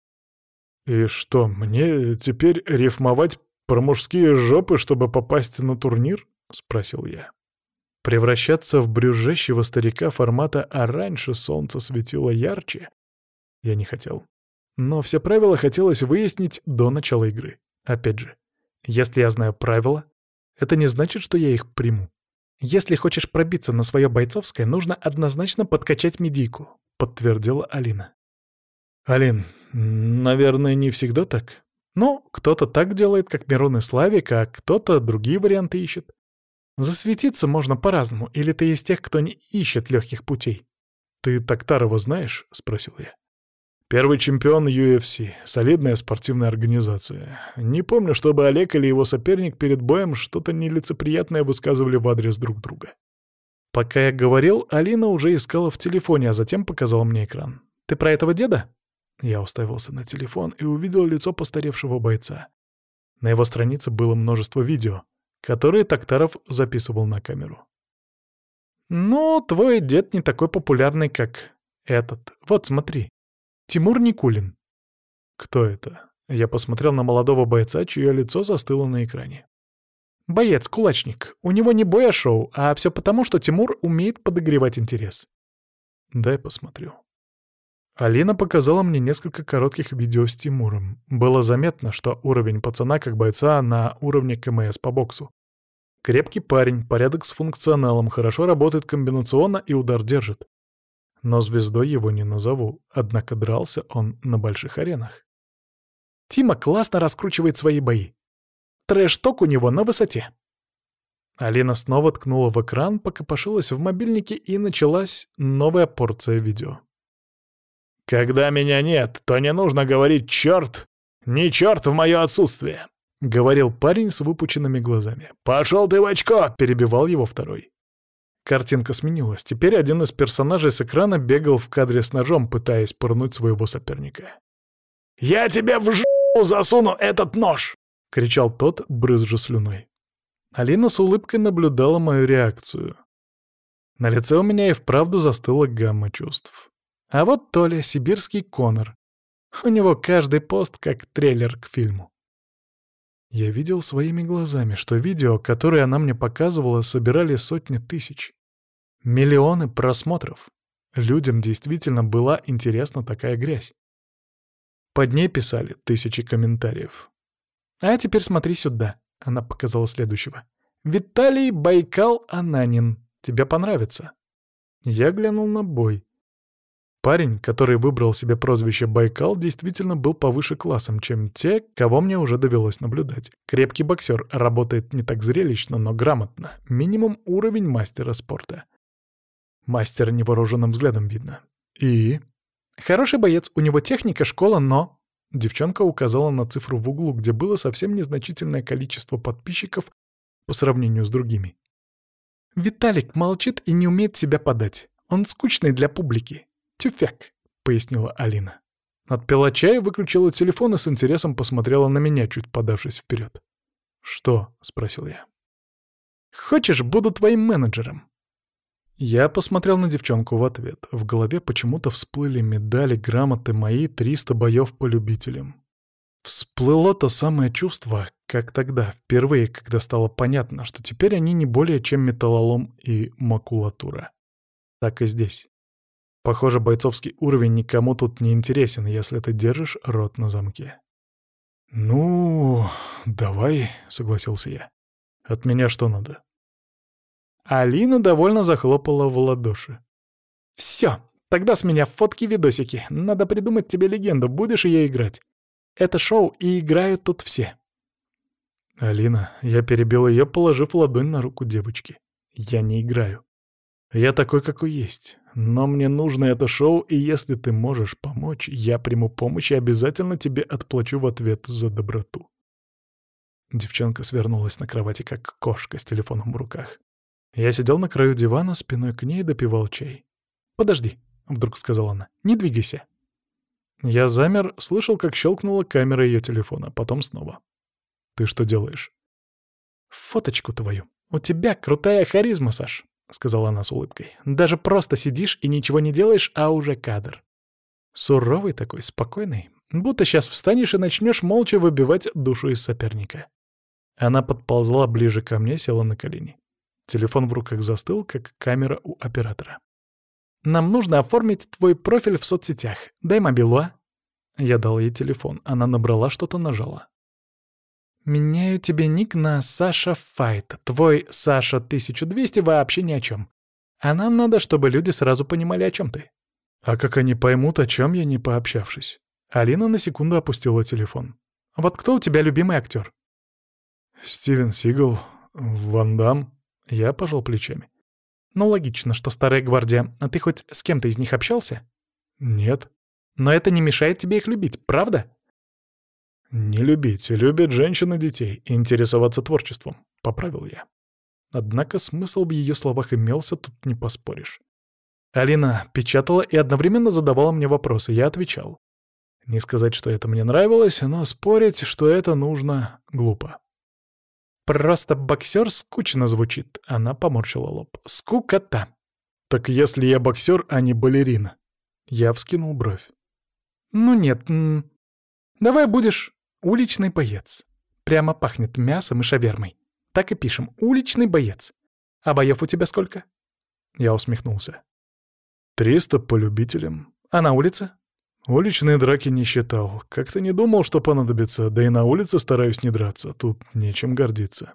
«И что, мне теперь рифмовать про мужские жопы, чтобы попасть на турнир?» — спросил я. Превращаться в брюзжащего старика формата «а раньше солнце светило ярче» я не хотел. Но все правила хотелось выяснить до начала игры. Опять же, если я знаю правила, это не значит, что я их приму. «Если хочешь пробиться на свое бойцовское, нужно однозначно подкачать медийку», — подтвердила Алина. «Алин, наверное, не всегда так?» «Ну, кто-то так делает, как Мирон и Славик, а кто-то другие варианты ищет. Засветиться можно по-разному, или ты из тех, кто не ищет легких путей?» «Ты Токтарова знаешь?» — спросил я. «Первый чемпион UFC, солидная спортивная организация. Не помню, чтобы Олег или его соперник перед боем что-то нелицеприятное высказывали в адрес друг друга». Пока я говорил, Алина уже искала в телефоне, а затем показала мне экран. «Ты про этого деда?» Я уставился на телефон и увидел лицо постаревшего бойца. На его странице было множество видео, которые Токтаров записывал на камеру. «Ну, твой дед не такой популярный, как этот. Вот смотри. Тимур Никулин». «Кто это?» Я посмотрел на молодого бойца, чье лицо застыло на экране. «Боец-кулачник. У него не бой, а шоу, а все потому, что Тимур умеет подогревать интерес». «Дай посмотрю». Алина показала мне несколько коротких видео с Тимуром. Было заметно, что уровень пацана как бойца на уровне КМС по боксу. Крепкий парень, порядок с функционалом, хорошо работает комбинационно и удар держит. Но звездой его не назову, однако дрался он на больших аренах. Тима классно раскручивает свои бои. Трэш-ток у него на высоте. Алина снова ткнула в экран, покопошилась в мобильнике, и началась новая порция видео. «Когда меня нет, то не нужно говорить «чёрт», «не чёрт» в моё отсутствие», — говорил парень с выпученными глазами. «Пошёл ты в очко!» — перебивал его второй. Картинка сменилась. Теперь один из персонажей с экрана бегал в кадре с ножом, пытаясь пырнуть своего соперника. «Я тебе в жопу засуну этот нож!» — кричал тот, брызжа слюной. Алина с улыбкой наблюдала мою реакцию. На лице у меня и вправду застыла гамма чувств. А вот Толя, сибирский Конор. У него каждый пост как трейлер к фильму. Я видел своими глазами, что видео, которые она мне показывала, собирали сотни тысяч. Миллионы просмотров. Людям действительно была интересна такая грязь. Под ней писали тысячи комментариев. «А теперь смотри сюда», — она показала следующего. «Виталий Байкал-Ананин. Тебе понравится». Я глянул на бой. Парень, который выбрал себе прозвище Байкал, действительно был повыше классом, чем те, кого мне уже довелось наблюдать. Крепкий боксер, работает не так зрелищно, но грамотно. Минимум уровень мастера спорта. Мастера невооруженным взглядом видно. И? Хороший боец, у него техника, школа, но... Девчонка указала на цифру в углу, где было совсем незначительное количество подписчиков по сравнению с другими. «Виталик молчит и не умеет себя подать. Он скучный для публики. Тюфяк», — пояснила Алина. Отпила чай, выключила телефон и с интересом посмотрела на меня, чуть подавшись вперед. «Что?» — спросил я. «Хочешь, буду твоим менеджером?» Я посмотрел на девчонку в ответ. В голове почему-то всплыли медали, грамоты мои, 300 боев по любителям. Всплыло то самое чувство, как тогда, впервые, когда стало понятно, что теперь они не более чем металлолом и макулатура. Так и здесь. Похоже, бойцовский уровень никому тут не интересен, если ты держишь рот на замке. «Ну, давай», — согласился я. «От меня что надо?» Алина довольно захлопала в ладоши. «Всё, тогда с меня фотки-видосики. Надо придумать тебе легенду, будешь ее играть. Это шоу, и играют тут все». «Алина», — я перебил ее, положив ладонь на руку девочки. «Я не играю. Я такой, какой есть. Но мне нужно это шоу, и если ты можешь помочь, я приму помощь и обязательно тебе отплачу в ответ за доброту». Девчонка свернулась на кровати, как кошка с телефоном в руках. Я сидел на краю дивана, спиной к ней допивал чай. «Подожди», — вдруг сказала она, — «не двигайся». Я замер, слышал, как щелкнула камера ее телефона, потом снова. «Ты что делаешь?» «Фоточку твою. У тебя крутая харизма, Саш», — сказала она с улыбкой. «Даже просто сидишь и ничего не делаешь, а уже кадр. Суровый такой, спокойный. Будто сейчас встанешь и начнешь молча выбивать душу из соперника». Она подползла ближе ко мне, села на колени. Телефон в руках застыл, как камера у оператора. «Нам нужно оформить твой профиль в соцсетях. Дай мобилу, а?» Я дал ей телефон. Она набрала что-то, нажала. «Меняю тебе ник на Саша Файт. Твой Саша 1200 вообще ни о чем. А нам надо, чтобы люди сразу понимали, о чем ты». А как они поймут, о чем я, не пообщавшись? Алина на секунду опустила телефон. «Вот кто у тебя любимый актер?» «Стивен Сигал, Ван Дамм». Я пожал плечами. «Ну, логично, что старая гвардия. А ты хоть с кем-то из них общался?» «Нет». «Но это не мешает тебе их любить, правда?» «Не любить. Любят женщин и детей. Интересоваться творчеством», — поправил я. Однако смысл в ее словах имелся, тут не поспоришь. Алина печатала и одновременно задавала мне вопросы. Я отвечал. Не сказать, что это мне нравилось, но спорить, что это нужно, глупо. «Просто боксер скучно звучит», — она поморщила лоб. «Скукота». «Так если я боксер, а не балерина?» Я вскинул бровь. «Ну нет, давай будешь уличный боец. Прямо пахнет мясом и шавермой. Так и пишем, уличный боец. А боев у тебя сколько?» Я усмехнулся. 300 по любителям. А на улице? Уличные драки не считал. Как-то не думал, что понадобится, да и на улице стараюсь не драться. Тут нечем гордиться.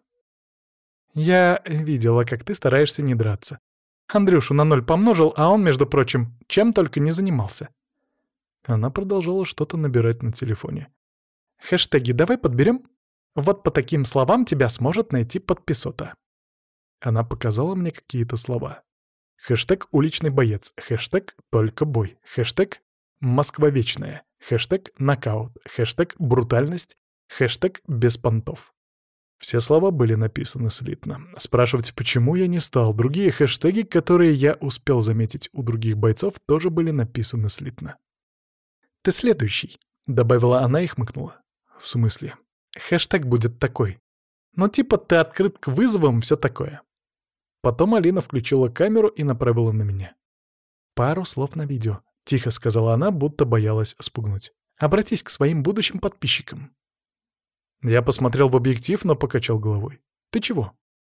Я видела, как ты стараешься не драться. Андрюшу на 0 помножил, а он, между прочим, чем только не занимался. Она продолжала что-то набирать на телефоне. Хэштеги давай подберем? Вот по таким словам тебя сможет найти подписота. Она показала мне какие-то слова. Хэштег «Уличный боец», хэштег «Только бой», хэштег «Москва вечная», хэштег «Нокаут», хэштег «Брутальность», хэштег «Без понтов». Все слова были написаны слитно. Спрашивать, почему, я не стал. Другие хэштеги, которые я успел заметить у других бойцов, тоже были написаны слитно. «Ты следующий», — добавила она и хмыкнула. «В смысле?» «Хэштег будет такой. Ну типа ты открыт к вызовам, все такое». Потом Алина включила камеру и направила на меня. «Пару слов на видео», — тихо сказала она, будто боялась спугнуть. «Обратись к своим будущим подписчикам». Я посмотрел в объектив, но покачал головой. «Ты чего?»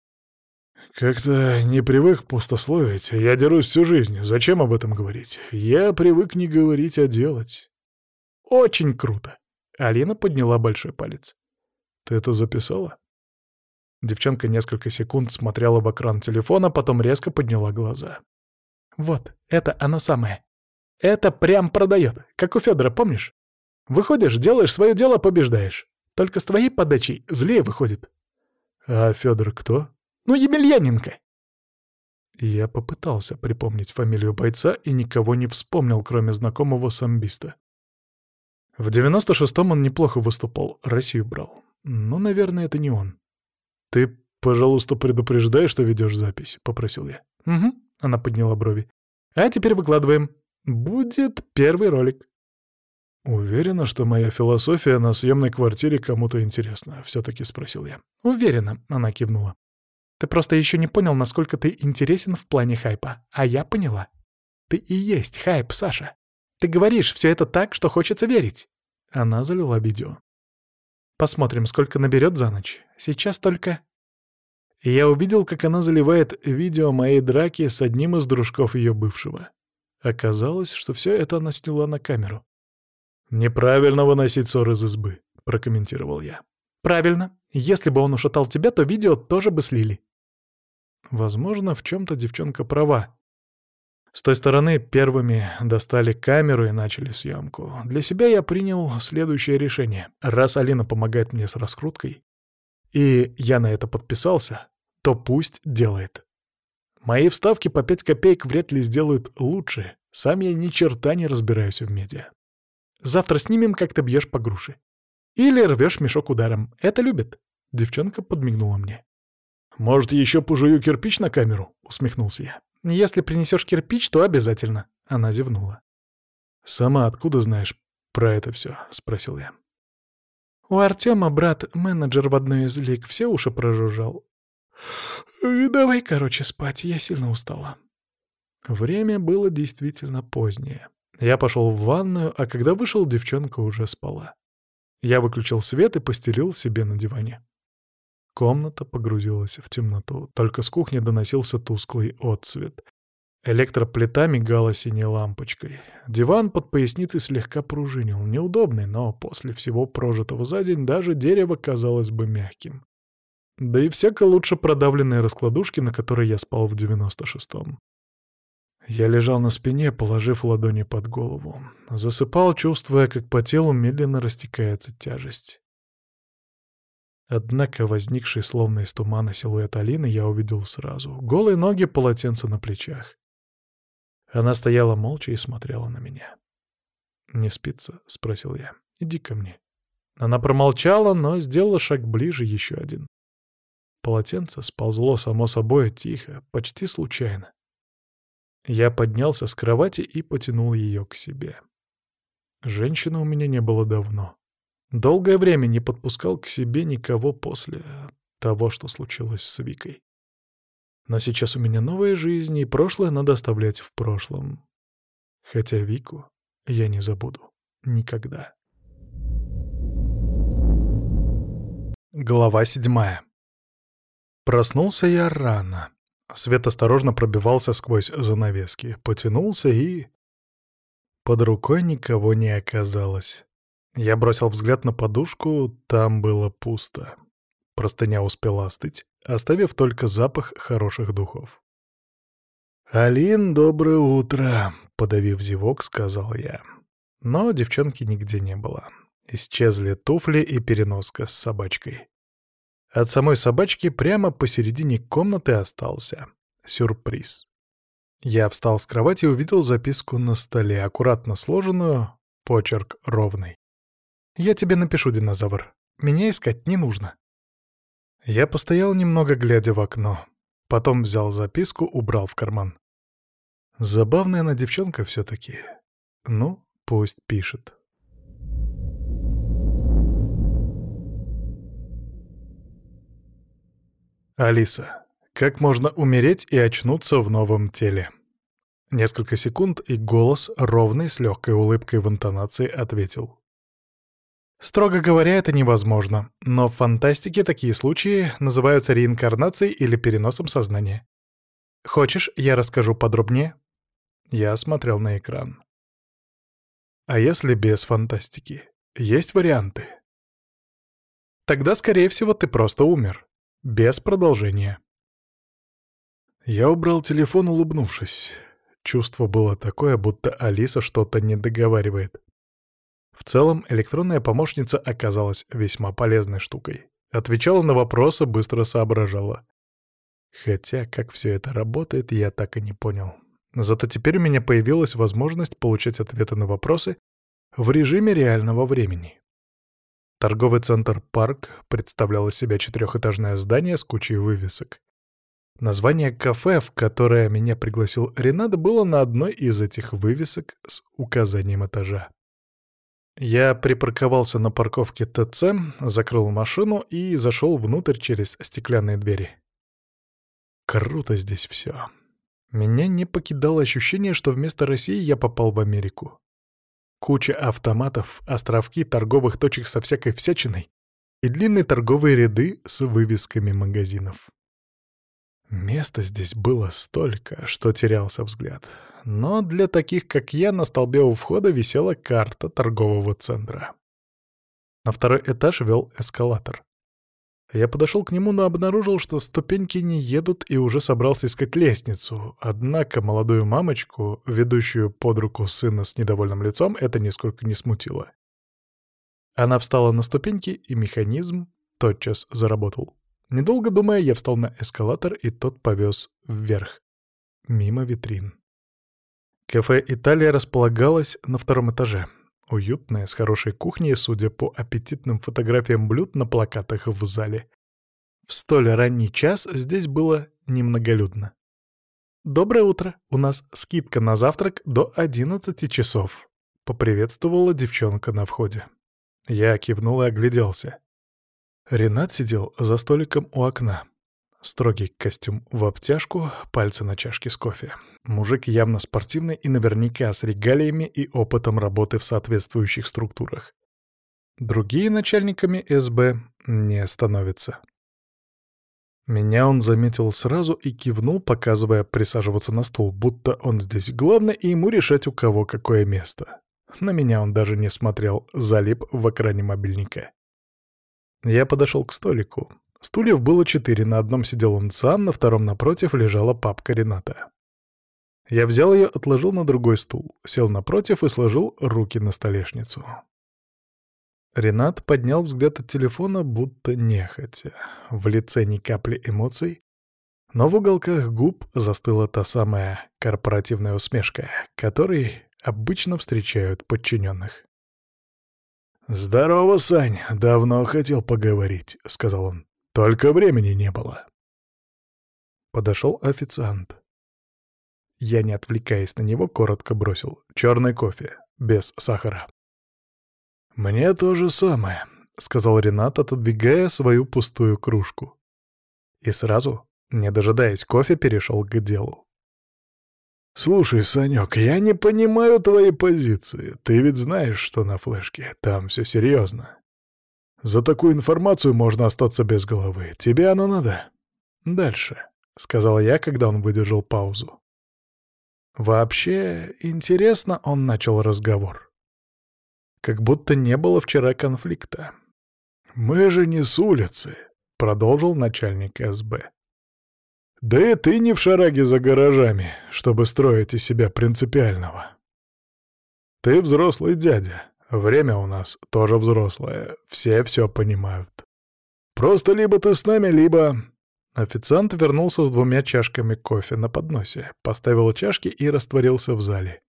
«Как-то не привык пустословить. Я дерусь всю жизнь. Зачем об этом говорить? Я привык не говорить, а делать». «Очень круто!» — Алина подняла большой палец. «Ты это записала?» Девчонка несколько секунд смотрела в экран телефона, потом резко подняла глаза. «Вот, это оно самое. Это прям продает, как у Федора, помнишь? Выходишь, делаешь свое дело, побеждаешь. Только с твоей подачей злее выходит». «А Федор кто?» «Ну, Емельяненко». Я попытался припомнить фамилию бойца и никого не вспомнил, кроме знакомого самбиста. В 96-м он неплохо выступал, Россию брал. Но, наверное, это не он. «Ты, пожалуйста, предупреждай, что ведешь запись», — попросил я. «Угу», — она подняла брови. «А теперь выкладываем. Будет первый ролик». «Уверена, что моя философия на съемной квартире кому-то интересна?» — все-таки спросил я. «Уверена», — она кивнула. «Ты просто еще не понял, насколько ты интересен в плане хайпа. А я поняла. Ты и есть хайп, Саша. Ты говоришь все это так, что хочется верить». Она залила видео. «Посмотрим, сколько наберет за ночь. Сейчас только...» И я увидел, как она заливает видео моей драки с одним из дружков ее бывшего. Оказалось, что все это она сняла на камеру. «Неправильно выносить ссор из избы», — прокомментировал я. «Правильно. Если бы он ушатал тебя, то видео тоже бы слили». Возможно, в чем-то девчонка права. С той стороны первыми достали камеру и начали съемку. Для себя я принял следующее решение. Раз Алина помогает мне с раскруткой, и я на это подписался, то пусть делает. Мои вставки по 5 копеек вряд ли сделают лучше. Сам я ни черта не разбираюсь в медиа. «Завтра снимем, как ты бьешь по груши. Или рвешь мешок ударом. Это любят». Девчонка подмигнула мне. «Может, еще пожую кирпич на камеру?» — усмехнулся я. «Если принесешь кирпич, то обязательно». Она зевнула. «Сама откуда знаешь про это все?» — спросил я. У Артема брат, менеджер в одной из лиг, все уши прожужжал. «Давай, короче, спать, я сильно устала». Время было действительно позднее. Я пошел в ванную, а когда вышел, девчонка уже спала. Я выключил свет и постелил себе на диване. Комната погрузилась в темноту, только с кухни доносился тусклый отсвет. Электроплита мигала синей лампочкой. Диван под поясницей слегка пружинил, неудобный, но после всего прожитого за день даже дерево казалось бы мягким. Да и всяко лучше продавленные раскладушки, на которой я спал в 96-м. Я лежал на спине, положив ладони под голову. Засыпал, чувствуя, как по телу медленно растекается тяжесть. Однако возникший словно из тумана силуэт Алины я увидел сразу. Голые ноги, полотенце на плечах. Она стояла молча и смотрела на меня. «Не спится?» — спросил я. «Иди ко мне». Она промолчала, но сделала шаг ближе, еще один. Полотенце сползло само собой, тихо, почти случайно. Я поднялся с кровати и потянул ее к себе. Женщины у меня не было давно. Долгое время не подпускал к себе никого после того, что случилось с Викой. Но сейчас у меня новая жизнь, и прошлое надо оставлять в прошлом. Хотя Вику я не забуду. Никогда. Глава 7. Проснулся я рано. Свет осторожно пробивался сквозь занавески, потянулся и... Под рукой никого не оказалось. Я бросил взгляд на подушку, там было пусто. Простыня успела остыть, оставив только запах хороших духов. «Алин, доброе утро!» — подавив зевок, сказал я. Но девчонки нигде не было. Исчезли туфли и переноска с собачкой. От самой собачки прямо посередине комнаты остался сюрприз. Я встал с кровати и увидел записку на столе, аккуратно сложенную, почерк ровный. «Я тебе напишу, динозавр. Меня искать не нужно». Я постоял немного, глядя в окно. Потом взял записку, убрал в карман. Забавная она девчонка все-таки. Ну, пусть пишет. Алиса, как можно умереть и очнуться в новом теле? Несколько секунд, и голос, ровный, с легкой улыбкой в интонации, ответил. Строго говоря, это невозможно, но в фантастике такие случаи называются реинкарнацией или переносом сознания. Хочешь, я расскажу подробнее? Я смотрел на экран. А если без фантастики? Есть варианты? Тогда, скорее всего, ты просто умер. Без продолжения. Я убрал телефон, улыбнувшись. Чувство было такое, будто Алиса что-то не договаривает. В целом, электронная помощница оказалась весьма полезной штукой. Отвечала на вопросы, быстро соображала. Хотя, как все это работает, я так и не понял. Зато теперь у меня появилась возможность получать ответы на вопросы в режиме реального времени. Торговый центр «Парк» представлял из себя четырехэтажное здание с кучей вывесок. Название кафе, в которое меня пригласил Ренат, было на одной из этих вывесок с указанием этажа. Я припарковался на парковке ТЦ, закрыл машину и зашел внутрь через стеклянные двери. Круто здесь все. Меня не покидало ощущение, что вместо России я попал в Америку. Куча автоматов, островки торговых точек со всякой всячиной и длинные торговые ряды с вывесками магазинов. Места здесь было столько, что терялся взгляд. Но для таких, как я, на столбе у входа висела карта торгового центра. На второй этаж вел эскалатор. Я подошел к нему, но обнаружил, что ступеньки не едут, и уже собрался искать лестницу. Однако молодую мамочку, ведущую под руку сына с недовольным лицом, это нисколько не смутило. Она встала на ступеньки, и механизм тотчас заработал. Недолго думая, я встал на эскалатор, и тот повез вверх, мимо витрин. Кафе «Италия» располагалось на втором этаже. Уютное, с хорошей кухней, судя по аппетитным фотографиям блюд на плакатах в зале. В столь ранний час здесь было немноголюдно. «Доброе утро! У нас скидка на завтрак до 11 часов», — поприветствовала девчонка на входе. Я кивнул и огляделся. Ренат сидел за столиком у окна. Строгий костюм в обтяжку, пальцы на чашке с кофе. Мужик явно спортивный и наверняка с регалиями и опытом работы в соответствующих структурах. Другие начальниками СБ не становятся. Меня он заметил сразу и кивнул, показывая присаживаться на стул, будто он здесь главный и ему решать, у кого какое место. На меня он даже не смотрел, залип в экране мобильника. Я подошел к столику. Стульев было 4, на одном сидел он сам, на втором напротив лежала папка Рената. Я взял ее, отложил на другой стул, сел напротив и сложил руки на столешницу. Ренат поднял взгляд от телефона, будто нехотя. В лице ни капли эмоций, но в уголках губ застыла та самая корпоративная усмешка, которой обычно встречают подчиненных. «Здорово, Сань, давно хотел поговорить», — сказал он. «Только времени не было». Подошел официант. Я, не отвлекаясь на него, коротко бросил: «Черный кофе, без сахара». «Мне то же самое», — сказал Ренат, отодвигая свою пустую кружку. И сразу, не дожидаясь кофе, перешел к делу. «Слушай, Санек, я не понимаю твоей позиции. Ты ведь знаешь, что на флешке. Там все серьезно. За такую информацию можно остаться без головы. Тебе оно надо?» «Дальше», — сказал я, когда он выдержал паузу. Вообще, интересно он начал разговор. Как будто не было вчера конфликта. «Мы же не с улицы», — продолжил начальник СБ. «Да и ты не в шараге за гаражами, чтобы строить из себя принципиального. Ты взрослый дядя, время у нас тоже взрослое, все понимают. Просто либо ты с нами, либо...» Официант вернулся с 2 чашками кофе на подносе, поставил чашки и растворился в зале.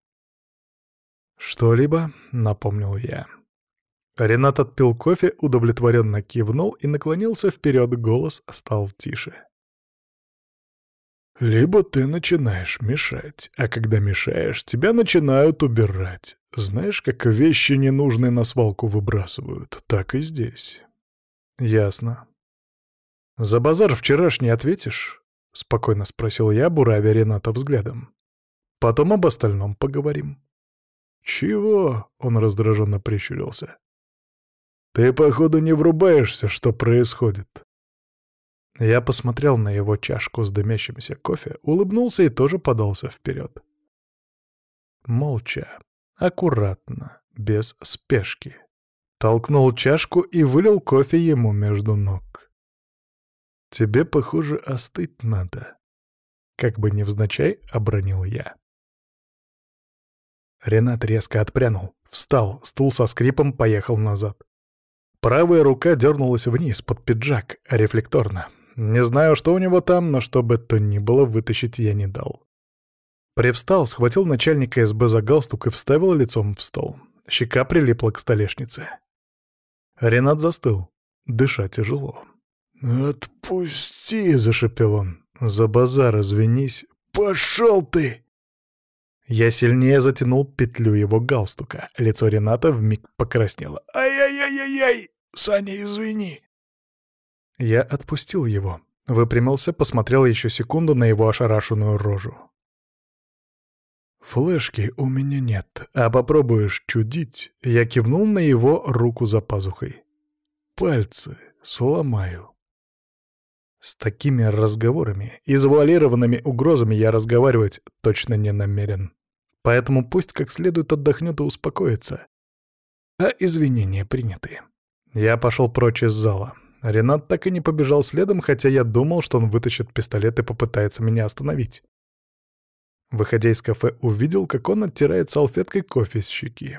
«Что-либо?» — напомнил я. Ренат отпил кофе, удовлетворенно кивнул и наклонился вперед, голос стал тише. «Либо ты начинаешь мешать, а когда мешаешь, тебя начинают убирать. Знаешь, как вещи ненужные на свалку выбрасывают, так и здесь». «Ясно. За базар вчерашний ответишь?» — спокойно спросил я, буравя Рената взглядом. «Потом об остальном поговорим». «Чего?» — он раздраженно прищурился. «Ты, походу, не врубаешься, что происходит». Я посмотрел на его чашку с дымящимся кофе, улыбнулся и тоже подался вперед. Молча, аккуратно, без спешки. Толкнул чашку и вылил кофе ему между ног. «Тебе, похоже, остыть надо», — как бы невзначай обронил я. Ренат резко отпрянул, встал, стул со скрипом поехал назад. Правая рука дернулась вниз, под пиджак, рефлекторно. Не знаю, что у него там, но что бы то ни было, вытащить я не дал. Привстал, схватил начальника СБ за галстук и вставил лицом в стол. Щека прилипла к столешнице. Ренат застыл, дыша тяжело. «Отпусти!» — зашепел он. «За базар извинись. Пошел ты!» Я сильнее затянул петлю его галстука. Лицо Рената вмиг покраснело. «Ай-яй-яй-яй-яй! Саня, извини!» Я отпустил его. Выпрямился, посмотрел еще секунду на его ошарашенную рожу. «Флешки у меня нет, а попробуешь чудить?» Я кивнул на его руку за пазухой. «Пальцы сломаю». С такими разговорами и завуалированными угрозами я разговаривать точно не намерен. Поэтому пусть как следует отдохнет и успокоится. А извинения приняты. Я пошел прочь из зала. Ренат так и не побежал следом, хотя я думал, что он вытащит пистолет и попытается меня остановить. Выходя из кафе, увидел, как он оттирает салфеткой кофе с щеки.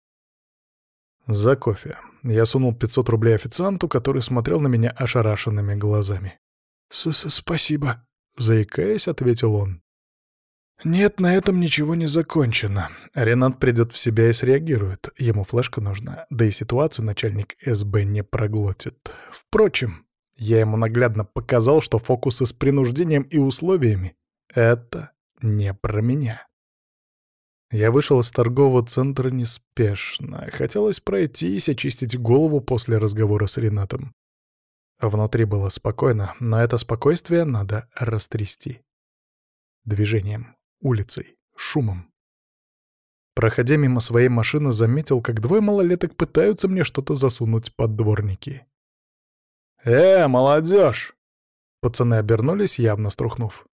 За кофе. Я сунул 500 рублей официанту, который смотрел на меня ошарашенными глазами. «Спасибо», — заикаясь, ответил он. «Нет, на этом ничего не закончено. Ренат придет в себя и среагирует. Ему флешка нужна, да и ситуацию начальник СБ не проглотит. Впрочем, я ему наглядно показал, что фокусы с принуждением и условиями — это не про меня». Я вышел из торгового центра неспешно. Хотелось пройтись, очистить голову после разговора с Ренатом. Внутри было спокойно, но это спокойствие надо растрясти. Движением, улицей, шумом. Проходя мимо своей машины, заметил, как двое малолеток пытаются мне что-то засунуть под дворники. Молодежь!» Пацаны обернулись, явно струхнув.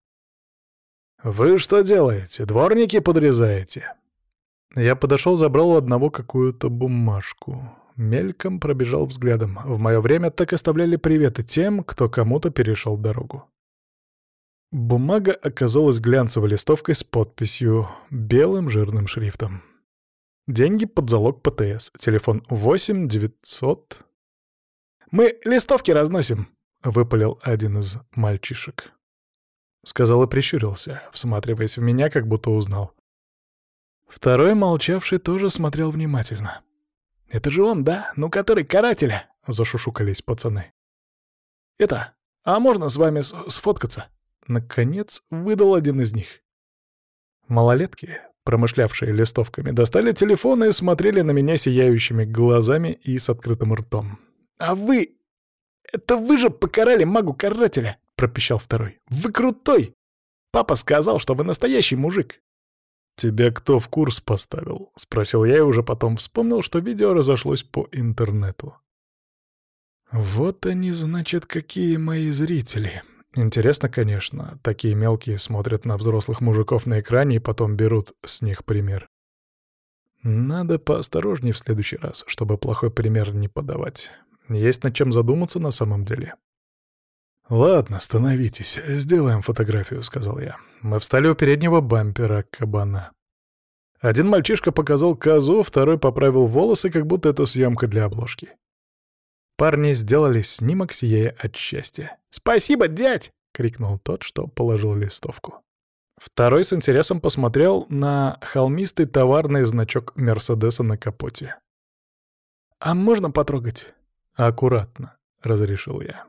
«Вы что делаете? Дворники подрезаете?» Я подошел, забрал у одного какую-то бумажку. Мельком пробежал взглядом. В мое время так оставляли приветы тем, кто кому-то перешел дорогу. Бумага оказалась глянцевой листовкой с подписью белым жирным шрифтом. Деньги под залог ПТС. Телефон 8 900. «Мы листовки разносим», — выпалил один из мальчишек. Сказал и прищурился, всматриваясь в меня, как будто узнал. Второй, молчавший, тоже смотрел внимательно. «Это же он, да? Ну, который карателя?» — зашушукались пацаны. А можно с вами сфоткаться?» Наконец выдал один из них. Малолетки, промышлявшие листовками, достали телефоны и смотрели на меня сияющими глазами и с открытым ртом. «А вы... Это вы же покарали магу-карателя!» — пропищал второй. «Вы крутой! Папа сказал, что вы настоящий мужик!» «Тебя кто в курс поставил?» — спросил я и уже потом вспомнил, что видео разошлось по интернету. «Вот они, значит, какие мои зрители!» Интересно, конечно, такие мелкие смотрят на взрослых мужиков на экране и потом берут с них пример. Надо поосторожней в следующий раз, чтобы плохой пример не подавать. Есть над чем задуматься на самом деле. «Ладно, становитесь, сделаем фотографию», — сказал я. Мы встали у переднего бампера кабана. Один мальчишка показал козу, второй поправил волосы, как будто это съемка для обложки. Парни сделали снимок, сияя от счастья. «Спасибо, дядь!» — крикнул тот, что положил листовку. Второй с интересом посмотрел на холмистый товарный значок «Мерседеса» на капоте. «А можно потрогать?» «Аккуратно», — разрешил я.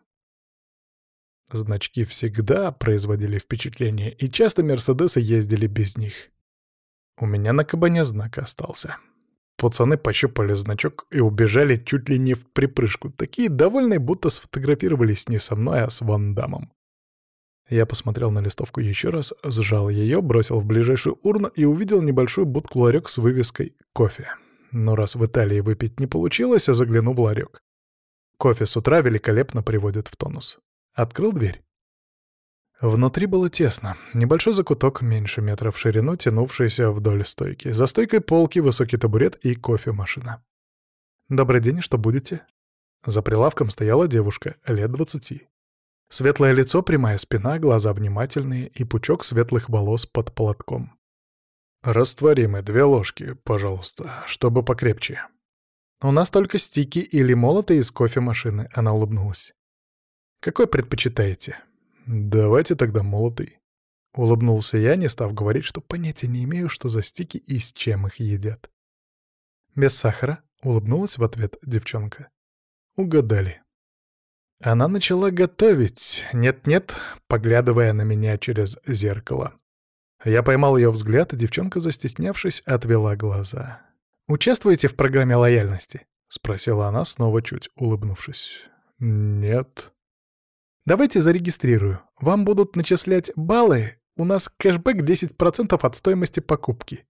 Значки всегда производили впечатление, и часто «Мерседесы» ездили без них. У меня на кабане знак остался. Пацаны пощупали значок и убежали чуть ли не вприпрыжку, такие довольные, будто сфотографировались не со мной, а с Ван Даммом. Я посмотрел на листовку еще раз, сжал ее, бросил в ближайшую урну и увидел небольшой будку-ларек с вывеской «Кофе». Но раз в Италии выпить не получилось, я загляну в ларек. Кофе с утра великолепно приводит в тонус. Открыл дверь. Внутри было тесно. Небольшой закуток, меньше метра в ширину, тянувшийся вдоль стойки. За стойкой полки, высокий табурет и кофемашина. «Добрый день, что будете?» За прилавком стояла девушка, лет 20. Светлое лицо, прямая спина, глаза внимательные и пучок светлых волос под платком. «Растворимый, 2 ложки, пожалуйста, чтобы покрепче». «У нас только стики или молотые из кофемашины», — она улыбнулась. «Какой предпочитаете?» «Давайте тогда молотый». Улыбнулся я, не став говорить, что понятия не имею, что за стики и с чем их едят. «Без сахара?» — улыбнулась в ответ девчонка. Угадали. Она начала готовить, нет-нет, поглядывая на меня через зеркало. Я поймал ее взгляд, и девчонка, застеснявшись, отвела глаза. «Участвуете в программе лояльности?» — спросила она, снова чуть улыбнувшись. «Нет». «Давайте зарегистрирую. Вам будут начислять баллы. У нас кэшбэк 10% от стоимости покупки».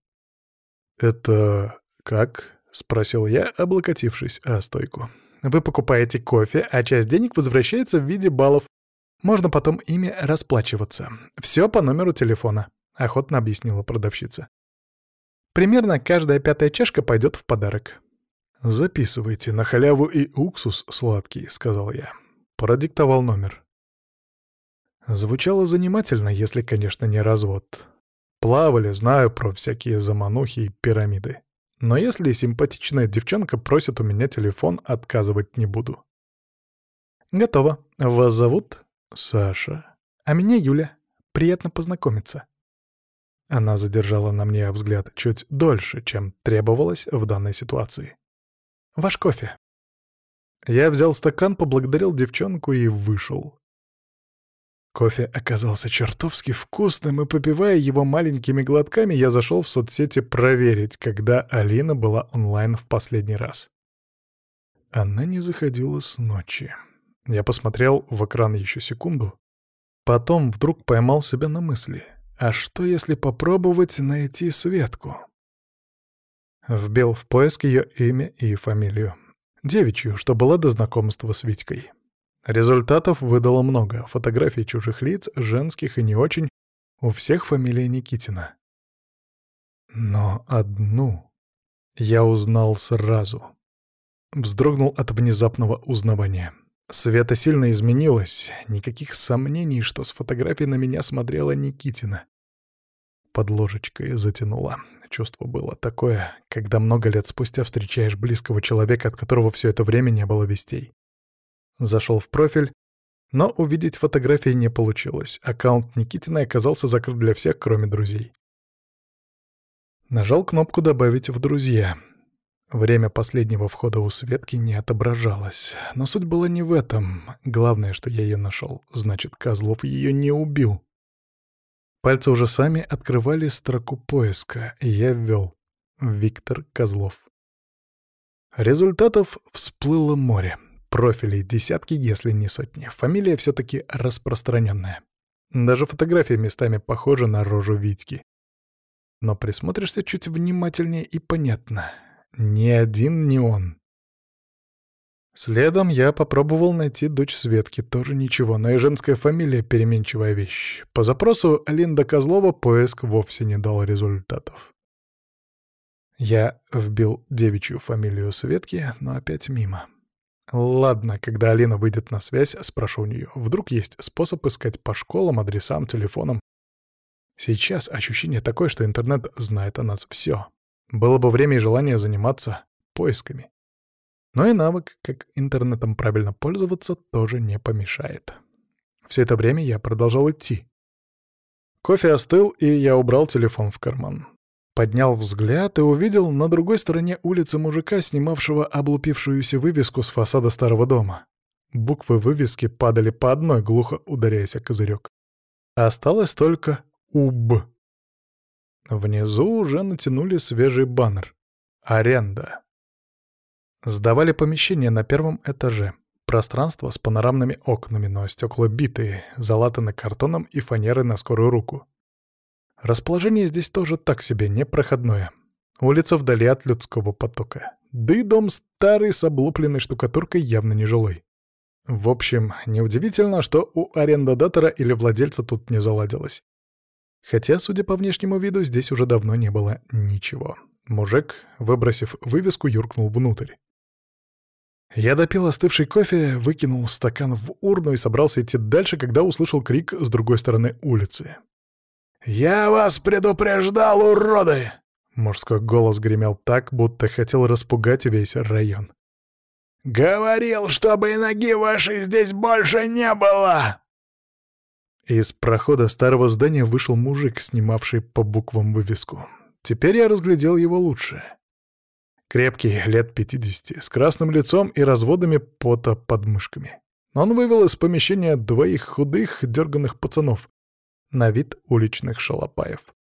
«Это как?» — спросил я, облокотившись о стойку. «Вы покупаете кофе, а часть денег возвращается в виде баллов. Можно потом ими расплачиваться. Все по номеру телефона», — охотно объяснила продавщица. «Примерно каждая 5-я чашка пойдет в подарок». «Записывайте, на халяву и уксус сладкий», — сказал я. Продиктовал номер. Звучало занимательно, если, конечно, не развод. Плавали, знаю про всякие заманухи и пирамиды. Но если симпатичная девчонка просит у меня телефон, отказывать не буду. «Готово. Вас зовут?» «Саша». «А меня Юля. Приятно познакомиться». Она задержала на мне взгляд чуть дольше, чем требовалось в данной ситуации. «Ваш кофе». Я взял стакан, поблагодарил девчонку и вышел. Кофе оказался чертовски вкусным, и, попивая его маленькими глотками, я зашел в соцсети проверить, когда Алина была онлайн в последний раз. Она не заходила с ночи. Я посмотрел в экран еще секунду. Потом вдруг поймал себя на мысли. А что, если попробовать найти Светку? Вбил в поиск ее имя и фамилию. Девичью, что была до знакомства с Витькой. Результатов выдало много. Фотографий чужих лиц, женских и не очень. У всех фамилия Никитина. Но одну я узнал сразу. Вздрогнул от внезапного узнавания. Света сильно изменилась. Никаких сомнений, что с фотографией на меня смотрела Никитина. Под ложечкой затянула. Чувство было такое, когда много лет спустя встречаешь близкого человека, от которого все это время не было вестей. Зашел в профиль, но увидеть фотографии не получилось. Аккаунт Никитиной оказался закрыт для всех, кроме друзей. Нажал кнопку «Добавить в друзья». Время последнего входа у Светки не отображалось. Но суть была не в этом. Главное, что я ее нашел. Значит, Козлов ее не убил. Пальцы уже сами открывали строку поиска, и я ввел «Виктор Козлов». Результатов всплыло море. Профилей десятки, если не сотни. Фамилия все-таки распространенная. Даже фотография местами похожа на рожу Витьки. Но присмотришься чуть внимательнее и понятно. Ни один не он. Следом я попробовал найти дочь Светки, тоже ничего, но и женская фамилия — переменчивая вещь. По запросу Линда Козлова поиск вовсе не дал результатов. Я вбил девичью фамилию Светки, но опять мимо. Ладно, когда Алина выйдет на связь, спрошу у нее. Вдруг есть способ искать по школам, адресам, телефонам. Сейчас ощущение такое, что интернет знает о нас все. Было бы время и желание заниматься поисками. Но и навык, как интернетом правильно пользоваться, тоже не помешает. Все это время я продолжал идти. Кофе остыл, и я убрал телефон в карман. Поднял взгляд и увидел на другой стороне улицы мужика, снимавшего облупившуюся вывеску с фасада старого дома. Буквы вывески падали по одной, глухо ударяясь о козырек. Осталось только «УБ». Внизу уже натянули свежий баннер. «Аренда». Сдавали помещение на первом этаже. Пространство с панорамными окнами, но стекла битые, залатаны картоном и фанерой на скорую руку. Расположение здесь тоже так себе, непроходное. Улица вдали от людского потока. Да и дом старый с облупленной штукатуркой, явно не жилой. В общем, неудивительно, что у арендодатора или владельца тут не заладилось. Хотя, судя по внешнему виду, здесь уже давно не было ничего. Мужик, выбросив вывеску, юркнул внутрь. Я допил остывший кофе, выкинул стакан в урну и собрался идти дальше, когда услышал крик с другой стороны улицы. «Я вас предупреждал, уроды!» Мужской голос гремел так, будто хотел распугать весь район. «Говорил, чтобы и ноги вашей здесь больше не было!» Из прохода старого здания вышел мужик, снимавший по буквам вывеску. Теперь я разглядел его лучше. Крепкий, лет 50, с красным лицом и разводами пота под мышками. Он вывел из помещения двоих худых, дерганых пацанов, на вид уличных шалопаев.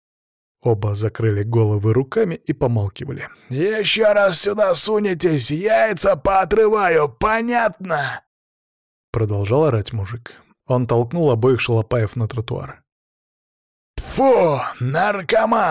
Оба закрыли головы руками и помалкивали. «Еще раз сюда сунетесь, яйца поотрываю, понятно?» Продолжал орать мужик. Он толкнул обоих шалопаев на тротуар. «Фу, наркоман!»